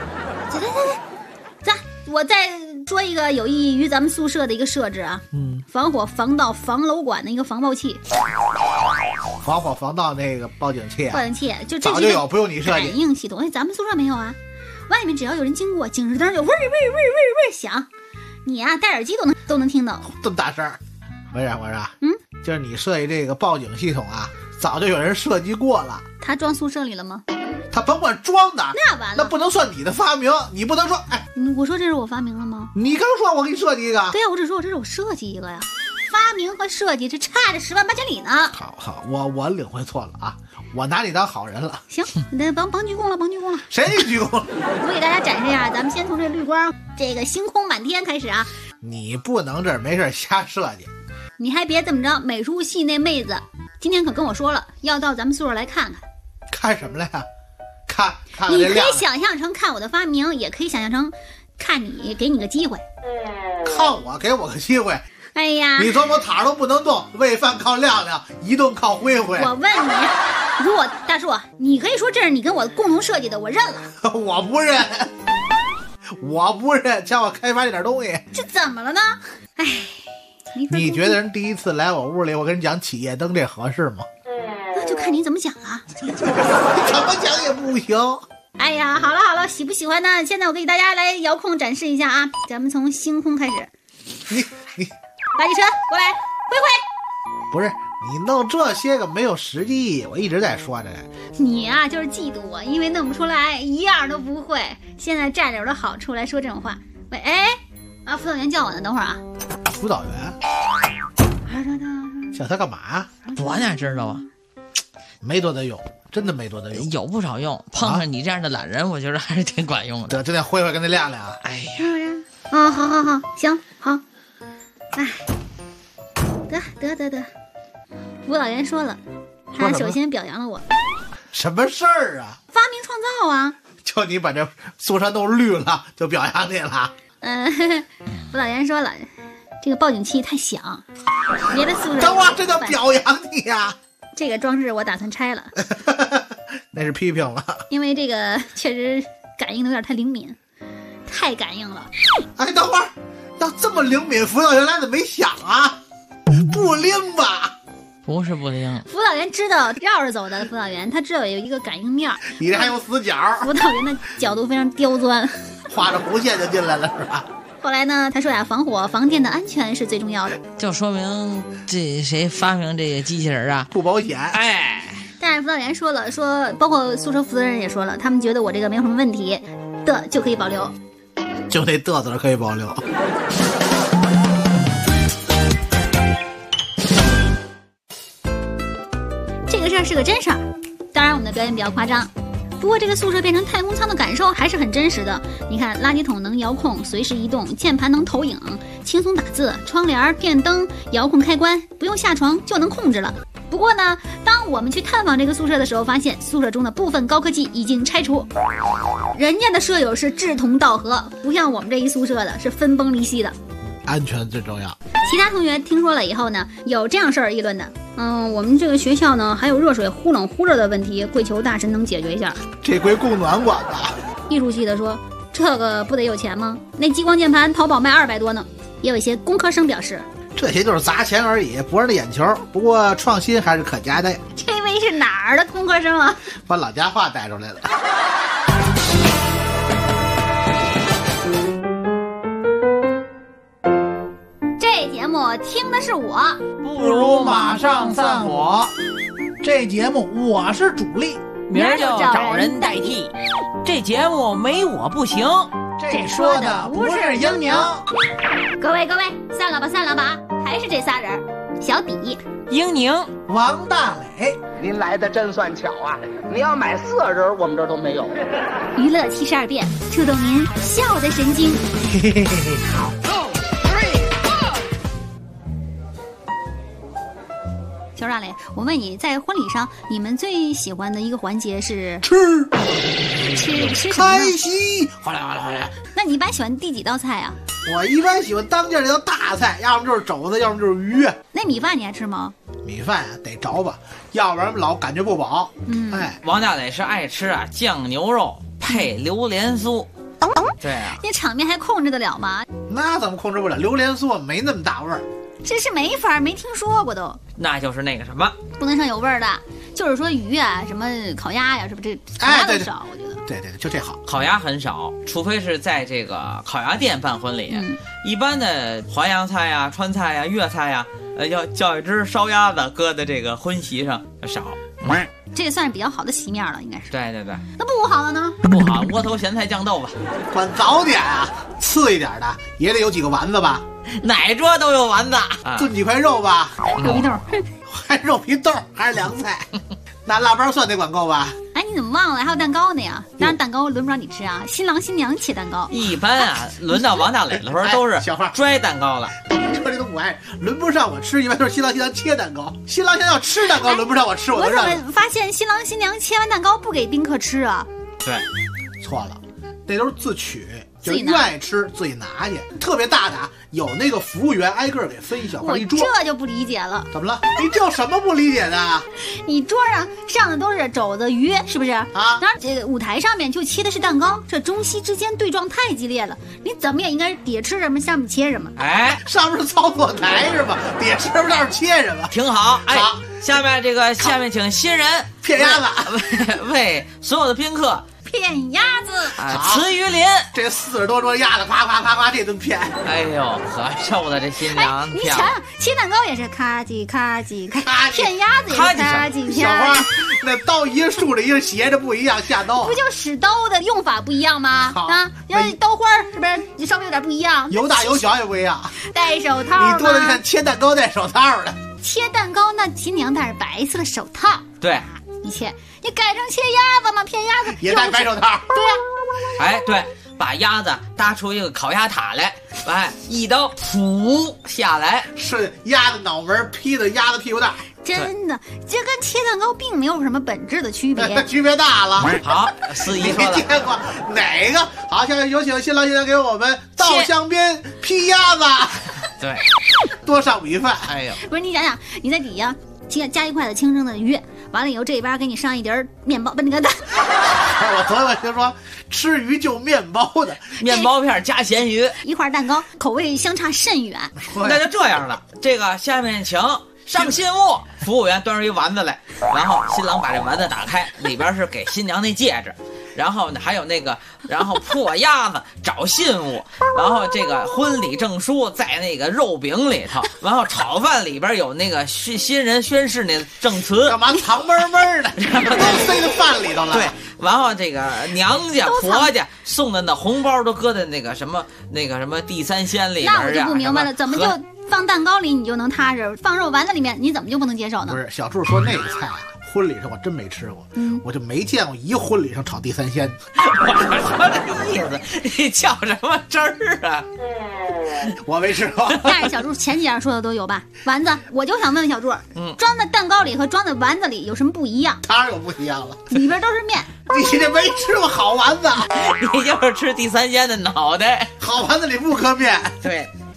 走，我再说一个有益于咱们宿舍的一个设置啊，防火防盗防楼管的一个防爆器。 防火防盗那个报警器啊， 报警器就早就有，不用你设计。 感应系统，哎，咱们宿舍没有啊。外面只要有人经过，警示灯就嗡嗡嗡嗡响，你啊戴耳机都能听到。 这么大声？不是，我说，就是你设计这个报警系统啊，早就有人设计过了。 他装宿舍里了吗？ 他甭管装的， 那完了， 那不能算你的发明，你不能说，哎， 我说这是我发明了吗？ 你刚说我给你设计一个。 对呀，我只说这是我设计一个呀。发明和设计这差着10万8千里呢。 好，我领会错了啊，我拿你当好人了。 行，你帮鞠躬了。 谁鞠躬了？ 我给大家展示一下，咱们先从这绿光、这个星空满天开始啊。 你不能这没事瞎设计。 你还别这么着，美术系那妹子今天可跟我说了，要到咱们宿舍来看看。 看什么来呀？看你可以想象成看我的发明，也可以想象成看你给你个机会。 看我给我个机会。 哎呀， 你说我躺着都不能动，喂饭靠亮亮，移动靠灰灰。 我问你，如果大叔，你可以说这是你跟我共同设计的，我认了。 我不认，叫我开发这点东西。 这怎么了呢？哎， 你觉得人第一次来我屋里，我跟你讲企业灯这合适吗？ 那就看你怎么讲了。 怎么讲也不行。 哎呀，好了，喜不喜欢呢？现在我给大家来遥控展示一下啊，咱们从星空开始。 你垃圾车过来，灰灰。 不是你弄这些个没有实际意义，我一直在说着。 你啊，就是嫉妒我，因为弄不出来，一样都不会。现在占着我的好处来说这种话。喂，哎，辅导员叫我呢，等会儿啊。 辅导员？叫他干嘛？ 我哪知道啊？ 没多大用，真的没多大用。 有不少用，碰上你这样的懒人，我觉得还是挺管用的。 对，这得灰灰跟那亮亮。 哎呀， 好，行，好。哎，得，辅导员说了，他首先表扬了我。 什么事儿啊？ 发明创造啊！ 就你把这宿舍弄绿了，就表扬你了。 辅导员说了，这个报警器太响，别的宿舍。 等会儿，这叫表扬你呀！ 这个装置我打算拆了。 那是批评了， 因为这个确实感应的有点太灵敏，太感应了。 哎，等会儿。要这么灵敏，辅导员来怎么没响啊？不灵吧？ 不是不灵。 辅导员知道绕着走的，辅导员他知道有一个感应面。 你这还有死角。 辅导员的角度非常刁钻， 画着弧线就进来了是吧？ 后来呢，他说呀，防火防电的安全是最重要的， 就说明这谁发明这个机器人啊不保险。 哎， 但是辅导员说了，包括宿舍负责人也说了，他们觉得我这个没有什么问题的就可以保留。 就那嘚瑟可以保留。 这个事儿是个真事儿，当然我们的表演比较夸张，不过这个宿舍变成太空舱的感受还是很真实的。你看，垃圾桶能遥控，随时移动；键盘能投影，轻松打字；窗帘、电灯、遥控开关，不用下床就能控制了。不过呢，当我们去探访这个宿舍的时候，发现宿舍中的部分高科技已经拆除，人家的舍友是志同道合，不像我们这一宿舍的是分崩离析的。 安全最重要。 其他同学听说了以后呢，有这样事儿议论的。 我们这个学校呢，还有热水忽冷忽热的问题，跪求大神能解决一下。 这归供暖管吧。 艺术系的说，这个不得有钱吗？那激光键盘淘宝卖200多呢。也有一些工科生表示， 这些就是砸钱而已，博人的眼球。不过创新还是可嘉的。 这位是哪儿的工科生啊？ 把老家话带出来了。 这节目听的是我， 不如马上散伙。这节目我是主力， 明儿就找人代替。这节目没我不行。 这说的不是英宁。 各位，散了吧，还是这仨人：小底、 英宁、 王大磊。 您来的真算巧啊！你要买4人，我们这都没有。 娱乐72变，触动您笑的神经。 嘿嘿嘿嘿，好。 小大磊，我问你，在婚礼上，你们最喜欢的一个环节是吃什么开心。好嘞。 那你一般喜欢第几道菜啊？ 我一般喜欢当间这道大菜，要么就是肘子，要么就是鱼。 那米饭你爱吃吗？ 米饭得着吧，要不然老感觉不饱。 王大磊是爱吃酱牛肉配榴莲酥。对啊， 那场面还控制得了吗？ 那怎么控制不了？榴莲酥没那么大味儿。 这是没法，没听说过都。 那就是那个什么， 不能上有味儿的，就是说鱼啊，什么烤鸭呀，是不是？这烤鸭都少，我觉得。 对，就这好。 烤鸭很少，除非是在这个烤鸭店办婚礼。一般的淮扬菜呀、川菜呀、粤菜呀，要叫一只烧鸭子搁在这个婚席上少。 这算是比较好的席面了，应该是。 对。 那不好了呢？ 不好，窝头咸菜酱豆吧。 管早点啊，次一点的也得有几个丸子吧。 哪桌都有丸子， 炖几块肉吧， 肉皮豆， 还肉皮豆，还是凉菜。那腊八蒜得管够吧？ 哎，你怎么忘了还有蛋糕呢呀？当然蛋糕轮不着你吃啊，新郎新娘切蛋糕。 一般轮到王大磊的时候都是小花拽蛋糕了。 说这都不爱，轮不上我吃，一般都是新郎新娘切蛋糕。新郎新娘要吃蛋糕，轮不上我吃，我怎么发现新郎新娘切完蛋糕不给宾客吃啊？ 对， 错了，那都是自取。就愿意吃自己拿去，特别大的有那个服务员挨个给分一小块一桌。 这就不理解了。 怎么了？你这有什么不理解的？ 你桌上的都是肘子鱼，是不是啊？当然，这个舞台上面就切的是蛋糕，这中西之间对撞太激烈了。你怎么也应该底下吃什么，上面切什么。 哎， 上面是操作台是吧？底下吃什么，上面切什么， 挺好。哎，好，下面请新人片鸭子为所有的宾客。 片鸭子慈鱼鳞， 这40多桌鸭子，夸夸夸夸这顿片， 哎呦，可受了这新娘。 你瞧，切蛋糕也是咔叽咔叽咔，片鸭子也是咔叽。 小花，那刀一个竖着，一个斜着，不一样，下刀。 不就使刀的用法不一样吗？因为刀花是不是你稍微有点不一样？ 有大有小也不一样。 戴手套， 你多的看切蛋糕戴手套的。 切蛋糕那新娘戴着白色的手套。 对。 你改成切鸭子吗？片鸭子也戴白手套。 对呀。 哎，对，把鸭子搭出一个烤鸭塔来，哎，一刀噗下来， 顺鸭子脑门劈到鸭子屁股蛋。 真的，这跟切蛋糕并没有什么本质的区别。 区别大了。 好，司仪说了， 你见过哪个？好，下面有请新郎新娘给我们倒香槟劈鸭子。 对， 多上米饭。 哎呦， 不是你想想，你在底下加一块的清蒸的鱼，完了以后这边给你上一碟面包，不那个蛋。 我昨天听说吃鱼就面包的， 面包片加咸鱼， 一块蛋糕，口味相差甚远。 那就这样了，这个下面请上信物，服务员端出一丸子来，然后新郎把这丸子打开，里边是给新娘那戒指。然后呢，还有那个，然后破鸭子找信物，然后这个婚礼证书在那个肉饼里头，然后炒饭里边有那个新人宣誓那证词， 干嘛藏闷闷的，都塞到饭里头了。 对，然后这个娘家婆家送的那红包都搁在那个什么地三鲜里边。 那我就不明白了，怎么就放蛋糕里你就能踏实，放肉丸子里面你怎么就不能接受呢？ 不是，小柱说那个菜啊。婚礼上我真没吃过，我就没见过一个婚礼上炒地三鲜。 我说这意思，你较什么真儿啊？ 我没吃过。 但是小柱前几样说的都有吧？丸子，我就想问问小柱，装在蛋糕里和装在丸子里有什么不一样？ 当然有不一样了， 里边都是面。 你这没吃过好丸子， 你就是吃地三鲜的脑袋。 好丸子里不搁面。 对。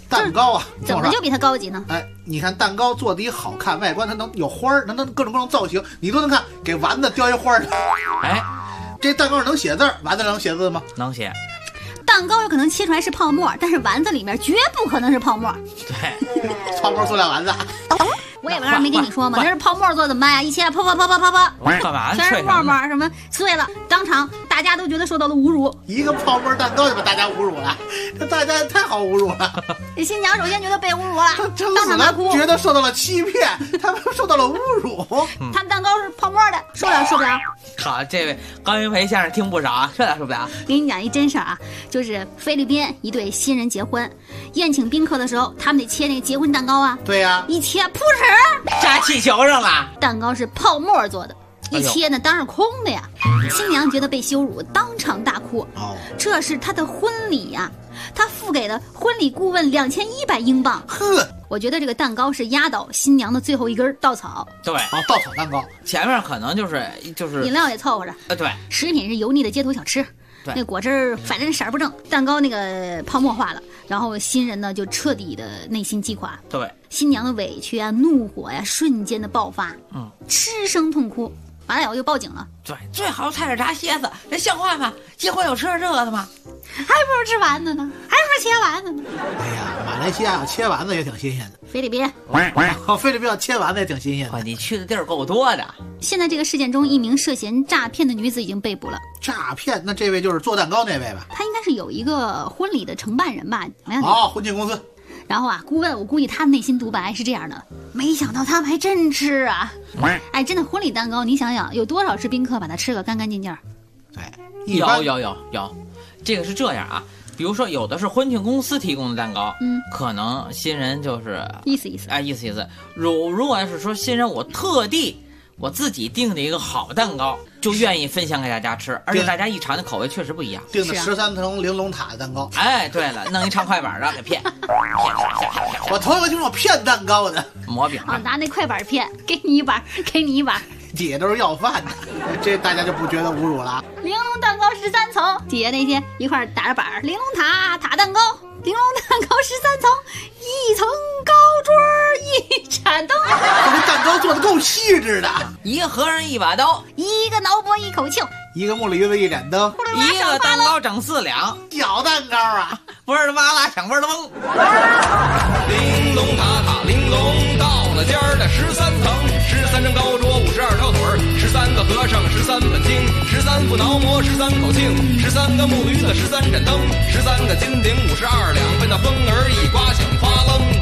蛋糕啊， 怎么就比它高级呢？ 哎，你看蛋糕做的好看，外观它能有花儿，能各种造型，你都能看。给丸子雕一花儿， 哎， 这蛋糕上能写字，丸子能写字吗？ 能写。 蛋糕有可能切出来是泡沫，但是丸子里面绝不可能是泡沫。 对， 泡沫塑料丸子。 我也不是没跟你说嘛，那是泡沫做怎么办呀？一切啪啪啪啪啪啪， 干嘛？ 全是沫沫，什么碎了，当场大家都觉得受到了侮辱。 一个泡沫蛋糕就把大家侮辱了，这大家太好侮辱了。 新娘首先觉得被侮辱了， 当场大哭，觉得受到了欺骗，他们受到了侮辱。 他蛋糕是泡沫的，受不了受不了。 好，这位高云培先生听不少啊，受不了受不了。 给你讲一真事儿啊，就是菲律宾一对新人结婚，宴请宾客的时候，他们得切那个结婚蛋糕啊。 对呀， 一切扑哧扎气球上了。 蛋糕是泡沫做的，一切呢当然空的呀。新娘觉得被羞辱，当场大哭。这是她的婚礼呀，她付给了婚礼顾问2100英镑。 呵， 我觉得这个蛋糕是压倒新娘的最后一根稻草。 对， 稻草蛋糕前面可能就是饮料也凑合着。 对， 食品是油腻的街头小吃。那果汁反正色儿不正，蛋糕那个泡沫化了，然后新人呢就彻底的内心击垮。 对， 新娘的委屈啊、怒火呀、瞬间的爆发，失声痛哭，完了以后就报警了。 对，最好菜市炸蝎子，这像话吗？结婚有吃这个的吗？ 还不如吃丸子呢，还不如切丸子呢。 哎呀，马来西亚要切丸子也挺新鲜的。 菲律宾， 菲律宾要切丸子也挺新鲜的。 你去的地儿够多的。 现在这个事件中，一名涉嫌诈骗的女子已经被捕了。 诈骗？那这位就是做蛋糕那位吧？ 他应该是有一个婚礼的承办人吧？ 婚庆公司。 然后啊，顾问，我估计他的内心独白是这样的：没想到他们还真吃啊！哎，真的婚礼蛋糕，你想想，有多少次宾客把它吃个干干净净？ 对， 有，这个是这样啊。比如说，有的是婚庆公司提供的蛋糕，可能新人就是意思， 哎，意思。如果要是说新人我自己订的一个好蛋糕，就愿意分享给大家吃，而且大家一尝的口味确实不一样。 订的13层玲珑塔的蛋糕， 哎，对了，弄一长快板的给骗。 我头一回听说骗蛋糕的， 馍饼啊，拿那快板骗，给你一板， 底下都是要饭的，这大家就不觉得侮辱了。 玲珑蛋糕13层，底下那些一块打着板，玲珑塔蛋糕，玲珑蛋糕13层，一层高桌一盏灯。 这蛋糕做的够细致的， 一个和尚一把刀， 一个脑钵一口磬， 一个木驴子一盏灯， 一个蛋糕整4两， 小蛋糕啊， 不是哇啦响味的嗡。 玲珑塔玲珑，到了尖儿的13层，13张高桌，52条腿，13个和尚，13本经，13副挠磨，13口磬，13个木驴子，13盏灯，13个金顶，52两，被那风儿一刮响发愣。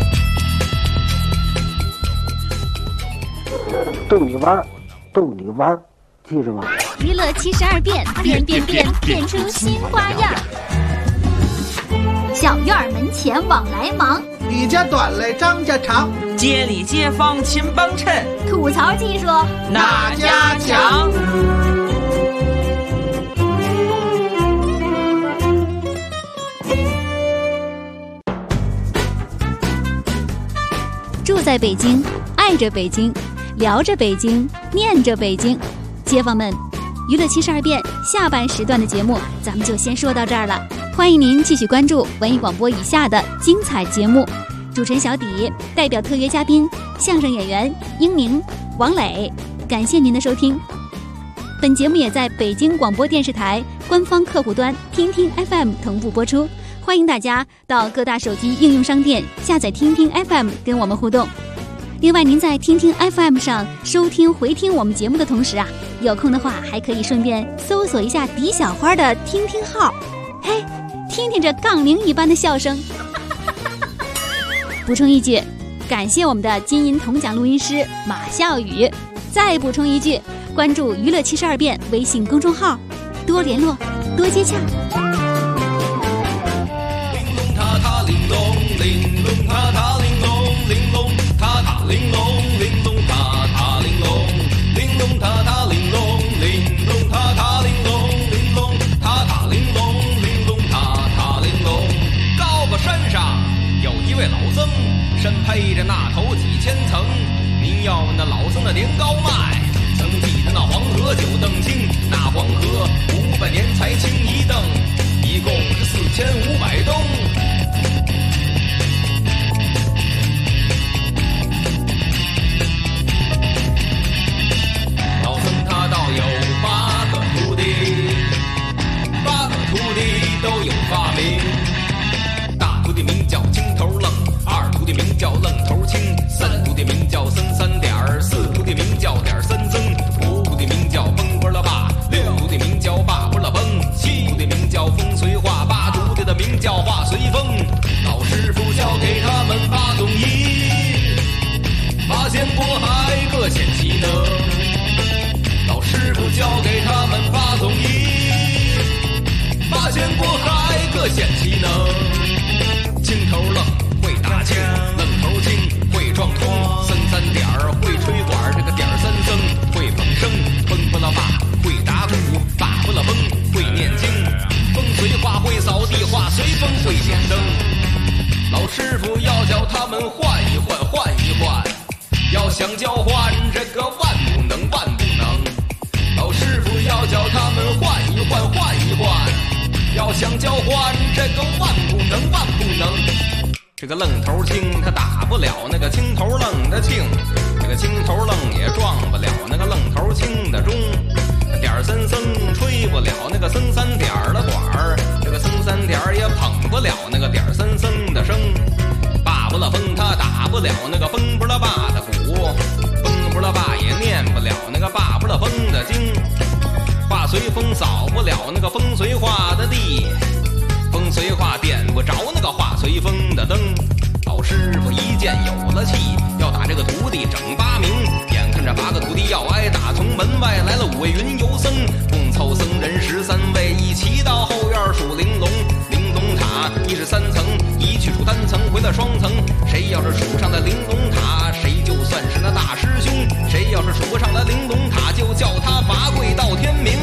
逗你玩，记住吗？ 娱乐72变，变出新花样。小院门前往来忙， 你家短嘞张家长， 街里街坊勤帮衬， 吐槽技术哪家强？ 住在北京，爱着北京，聊着北京，念着北京。街坊们，娱乐72变下半时段的节目咱们就先说到这儿了，欢迎您继续关注文艺广播以下的精彩节目。主持人小底代表特约嘉宾相声演员英宁、王磊，感谢您的收听。本节目也在北京广播电视台官方客户端听听 FM 同步播出，欢迎大家到各大手机应用商店下载听听 FM 跟我们互动。另外，您在听听 FM 上收听回听我们节目的同时啊，有空的话还可以顺便搜索一下狄小花的听听号，嘿，听听这杠铃一般的笑声。补充一句，感谢我们的金银铜奖录音师马笑宇。再补充一句，关注娱乐72变微信公众号，多联络，多接洽。 玲珑玲珑塔塔玲珑玲珑塔塔玲珑玲珑塔塔玲珑玲珑塔塔玲珑玲珑塔塔玲珑玲珑塔塔玲珑玲珑塔塔玲珑。高个山上有一位老僧，身披着那头几千层。您要问那老僧的年高迈，曾记得那黄河9蹬清，那黄河500年才清一蹬，一共是4500冬。 叫他们换一换，换一换。要想交换，这个万不能，万不能。老师傅要叫他们换一换，换一换。要想交换，这个万不能，万不能。这个愣头青他打不了那个青头愣的青，这个青头愣也撞不了那个愣头青的钟。点森森吹不了那个森三点的管儿，这个森三点也捧不了那个点森森的声。爸不拉风他打不了那个风不拉爸的鼓，风不拉爸也念不了那个爸不拉风的经。话随风扫不了那个风随画的地，风随画点不着那个画随风的灯。老师傅一见有了气，要打这个徒弟整8名。眼看着8个徒弟要挨打，从门外来了5位云游僧，共凑僧人13位，一齐到后院数玲珑。玲珑塔一是3层，一去数单层，回了双层。谁要是数上了玲珑塔，谁就算是那大师兄；谁要是数不上了玲珑塔，就叫他罚跪到天明。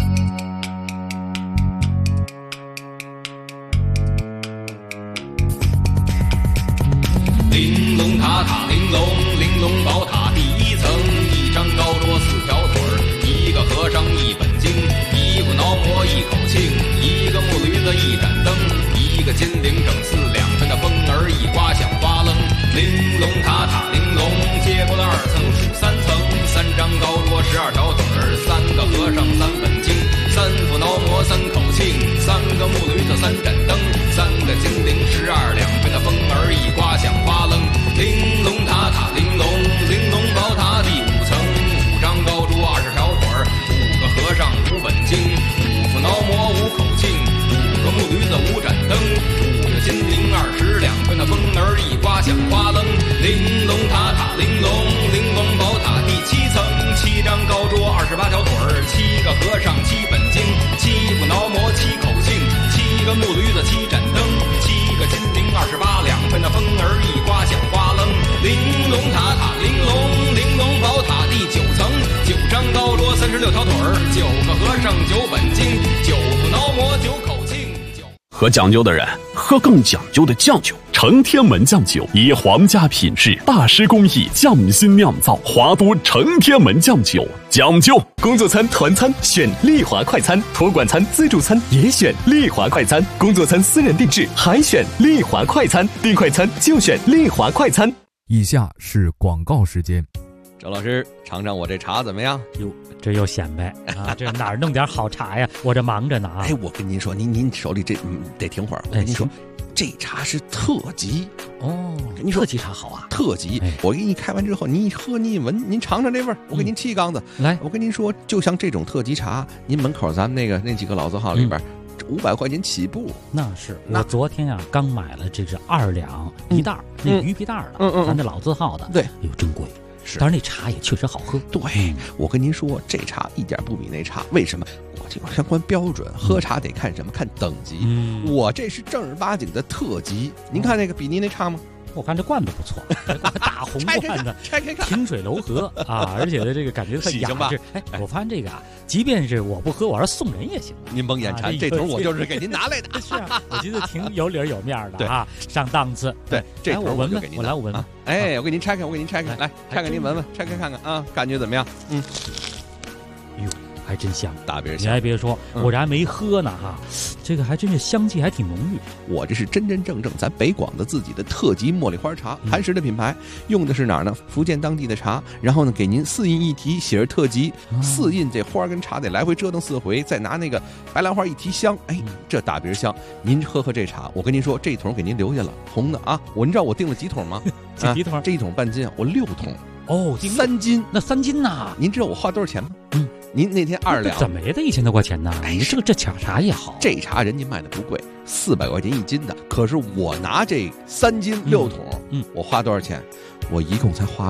玲珑塔塔玲珑，玲珑宝塔第1层，一张高桌4条腿儿，一个和尚1本经，一股挠磨1口磬，一个木驴子1盏灯，一个金铃整4两分的风儿一刮响哗楞。玲珑塔塔玲珑，接过了2层数3层，3张高桌12条腿儿，3个和尚3本经，3副挠磨3口磬，3个木驴子3盏灯，3个金铃12两分的风儿一刮响哗楞。玲珑塔塔玲珑，玲珑宝塔第5层，5张高桌20条腿儿，5个和尚5本经，5副挠磨5口磬，5个木驴子5盏灯，5个金铃20两分的风儿一刮响哗楞。玲珑塔塔玲珑，玲珑宝塔第7层，7张高桌28条腿儿，7个和尚7本经，7副挠磨7口磬，7个木驴子7盏灯，7个金铃28两分的风儿一刮响哗楞。玲珑塔塔玲珑，玲珑宝塔第9层，9张高桌36条腿儿，9个和尚9本经，9副挠磨9口磬。 喝讲究的人喝更讲究的酱酒，承天门酱酒以皇家品质、大师工艺匠心酿造，华都承天门酱酒讲究。工作餐、团餐选丽华快餐，托管餐、自助餐也选丽华快餐，工作餐私人定制还选丽华快餐，订快餐就选丽华快餐。 以下是广告时间。 周老师，尝尝我这茶怎么样？ 哟，这又显摆啊！这哪儿弄点好茶呀？我这忙着呢啊！ 哎，我跟您说，您手里这得停会儿。我跟您说，这茶是特级哦。 您说特级茶好啊， 特级。我给你开完之后，您一喝，您一闻，您尝尝这味儿。我给您沏一缸子。 来， 我跟您说，就像这种特级茶，您门口咱们那几个老字号里边，500块钱起步。 那是我昨天啊刚买了这是2两一袋，那鱼皮袋的，咱这老字号的。 对， 哎呦真贵。当然那茶也确实好喝。 对，我跟您说，这茶一点不比那差。为什么？我这有相关标准，喝茶得看什么？看等级。我这是正儿八经的特级。您看那个比您那差吗？ 我看这罐子不错，大红罐子， 拆开看， 清水楼河啊，而且的这个感觉特雅致。哎，我发现这个啊，即便是我不喝，我要是送人也行。 您甭眼馋，这头我就是给您拿来的。 是啊，我觉得挺有理有面的啊，上档次。 对，这头我闻闻， 给您我来我闻闻。 哎，我给您拆开，来看看您闻闻，拆开看看啊，感觉怎么样？ 哟。还真香， 大别香！ 你还别说，我这还没喝呢哈，这个还真是香气还挺浓郁。 我这是真正咱北广的自己的特级茉莉花茶，韩式的品牌，用的是哪儿呢？福建当地的茶，然后呢给您4印一提，写着特级，4印这花跟茶得来回折腾4回，再拿那个白兰花一提香，哎，这大别香！您喝这茶，我跟您说，这桶给您留下了，红的啊！您知道我订了几桶吗？ 几桶？ 这1桶半斤，我6桶。 哦 ，3斤， 那3斤呐？ 您知道我花多少钱吗？您那天2两， 怎么也得1000多块钱呢？ 哎， 这茶也好， 这茶人家卖的不贵，400块钱1斤的。可是我拿这3斤6桶，我花多少钱？我一共才花了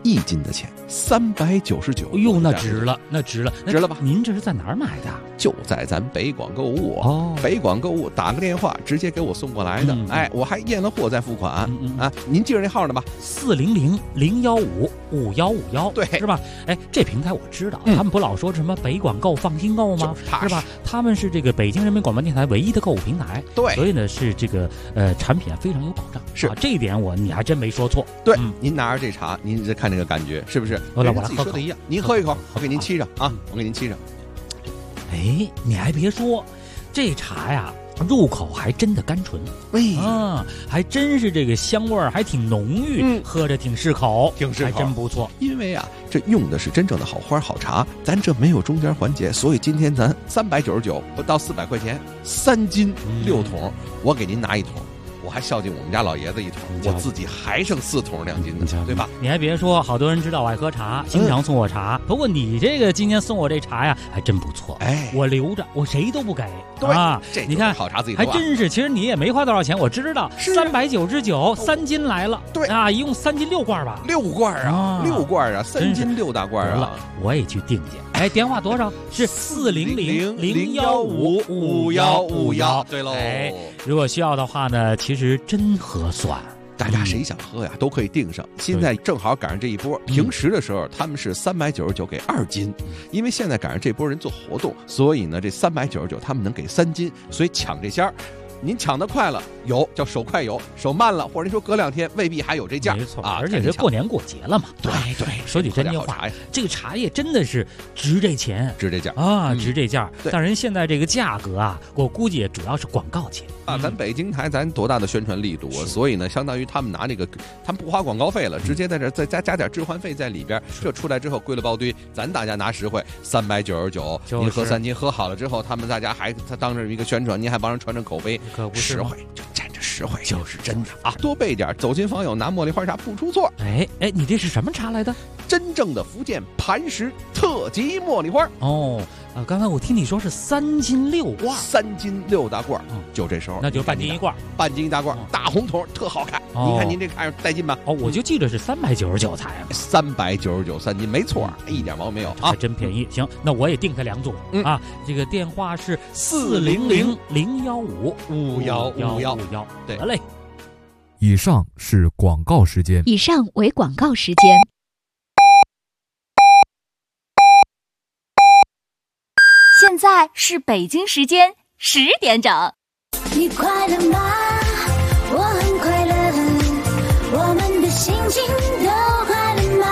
1斤的钱，399。 哎呦，那值了，那值了， 值了吧？ 您这是在哪儿买的？ 就在咱北广购物哦， 北广购物打个电话直接给我送过来的。哎，我还验了货再付款啊。您记着那号呢吧 ？400-015-5151，对，是吧？哎，这平台我知道，他们不老说什么北广购、放心购吗？是吧？他们是这个北京人民广播电台唯一的购物平台， 对， 所以呢是这个产品非常有保障。是这一点你还真没说错。 对，您拿着这茶，您再看这个感觉是不是？ 我来自己说的一样，您喝一口，我给您沏上啊，我给您沏上。 哎，你还别说，这茶呀，入口还真的甘醇，还真是这个香味儿还挺浓郁，喝着挺适口，还真不错。 因为啊，这用的是真正的好花好茶，咱这没有中间环节，所以今天咱399不到400块钱，3斤6桶，我给您拿1桶。我还孝敬我们家老爷子1桶，我自己还剩4桶2斤的，对吧？ 你还别说，好多人知道我爱喝茶，经常送我茶。不过你这个今天送我这茶呀，还真不错。哎，我留着，我谁都不给。 对啊， 你看好茶自己还真是。其实你也没花多少钱，我知道，399，3斤来了。 对啊，一共3斤6罐吧 ？6罐啊，6罐啊，3斤6大罐啊。 我也去订去。哎，电话多少？是400-015-5151。 对喽。 哎，如果需要的话呢，其实真合算。 大家谁想喝呀，都可以订上。现在正好赶上这一波，平时的时候他们是399给2斤，因为现在赶上这波人做活动，所以呢这399他们能给3斤，所以抢这仙儿。您抢得快了有，叫手快有；手慢了，或者您说隔2天未必还有这价。 没错啊，而且这过年过节了嘛。 对， 说句真话，这个茶叶真的是值这钱， 值这价啊，值这价。但人现在这个价格啊，我估计也主要是广告钱啊。咱北京台咱多大的宣传力度啊，所以呢，相当于他们拿这个，他们不花广告费了，直接在这再加点置换费在里边。这出来之后归了包堆，咱大家拿实惠，399，您喝3斤，喝好了之后，他当着一个宣传，您还帮人传口碑。 可不是实惠，就沾着实惠，就是真的啊！多备点，走亲访友拿茉莉花茶不出错。 哎，你这是什么茶来的？ 真正的福建磐石特级茉莉花。 哦，刚才我听你说是3斤6罐 ，3斤6大罐，就这时候， 那就是半斤1罐， 半斤1大罐，大红桶，特好看。您看您这看着带劲吧？ 我就记得是399才 ，399 3斤，没错，一点毛病没有啊， 还真便宜。行，那我也订它2组啊。这个电话是400-015-5151。 对， 得嘞。 以上是广告时间。 以上为广告时间。 现在是北京时间10点整。 你快乐吗？我很快乐，我们的心情都快乐吗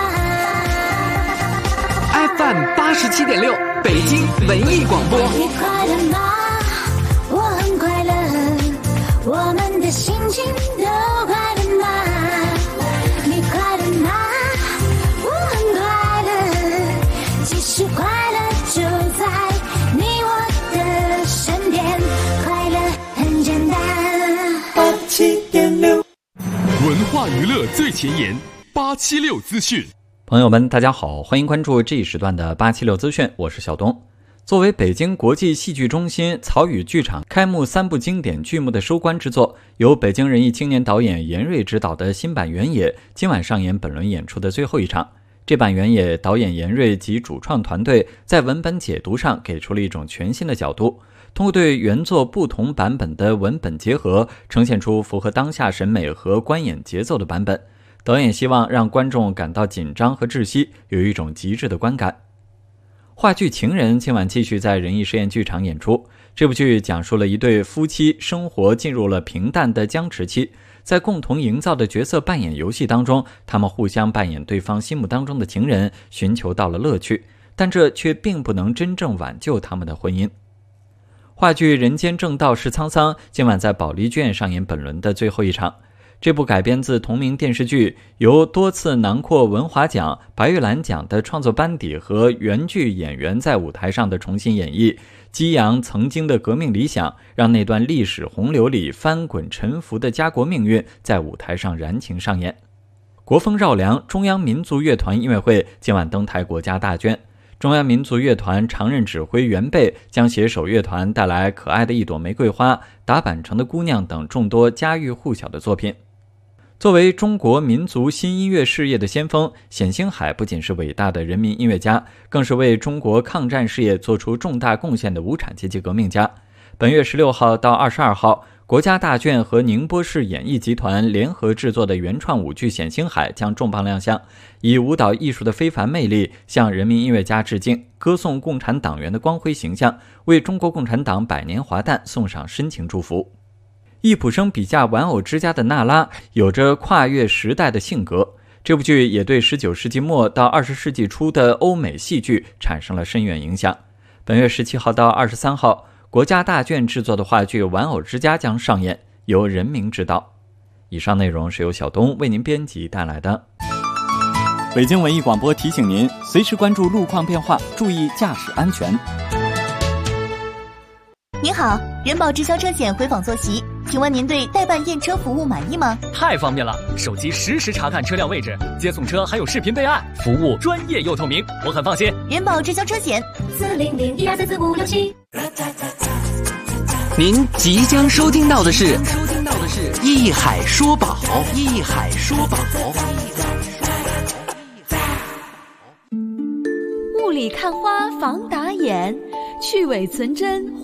？FM 87.6，北京文艺广播。 你快乐吗？我很快乐，我们的心情都快乐吗？你快乐吗？我很快乐，其实快乐就在你我的身边，快乐很简单。87.6， 文化娱乐最前沿，876资讯。 朋友们，大家好，欢迎关注这一时段的876资讯，我是小东。作为北京国际戏剧中心曹禺剧场开幕3部经典剧目的收官之作，由北京人艺青年导演严瑞执导的新版《原野》今晚上演本轮演出的最后一场。这版《原野》导演严瑞及主创团队在文本解读上给出了一种全新的角度，通过对原作不同版本的文本结合，呈现出符合当下审美和观演节奏的版本。导演希望让观众感到紧张和窒息，有一种极致的观感。话剧《情人》今晚继续在人艺实验剧场演出。这部剧讲述了一对夫妻生活进入了平淡的僵持期，在共同营造的角色扮演游戏当中，他们互相扮演对方心目当中的情人，寻求到了乐趣，但这却并不能真正挽救他们的婚姻。话剧《人间正道是沧桑》今晚在保利剧院上演本轮的最后一场。这部改编自同名电视剧，由多次囊括文华奖、白玉兰奖的创作班底和原剧演员在舞台上的重新演绎，激扬曾经的革命理想，让那段历史洪流里翻滚沉浮的家国命运在舞台上燃情上演。国风绕梁中央民族乐团音乐会今晚登台国家大剧。中央民族乐团常任指挥袁贝将携手乐团带来可爱的一朵玫瑰花、打板城的姑娘等众多家喻户晓的作品。 作为中国民族新音乐事业的先锋，冼星海不仅是伟大的人民音乐家，更是为中国抗战事业做出重大贡献的无产阶级革命家。本月16号到22号，国家大剧院和宁波市演艺集团联合制作的原创舞剧《冼星海》将重磅亮相，以舞蹈艺术的非凡魅力向人民音乐家致敬，歌颂共产党员的光辉形象，为中国共产党100年华诞送上深情祝福。易卜生笔下玩偶之家的娜拉有着跨越时代的性格，这部剧也对19世纪末到20世纪初的欧美戏剧产生了深远影响。本月17号到23号，国家大剧院制作的话剧《玩偶之家》将上演，由任明执导。以上内容是由小东为您编辑带来的。 北京文艺广播提醒您，随时关注路况变化，注意驾驶安全。 您好，人保直销车险回访坐席，请问您对代办验车服务满意吗？ 太方便了，手机实时查看车辆位置，接送车还有视频备案，服务专业又透明，我很放心。 人保直销车险，40012344567。 您即将收听到的是艺海说宝，艺海说宝。 雾里看花防打眼，去伪存真。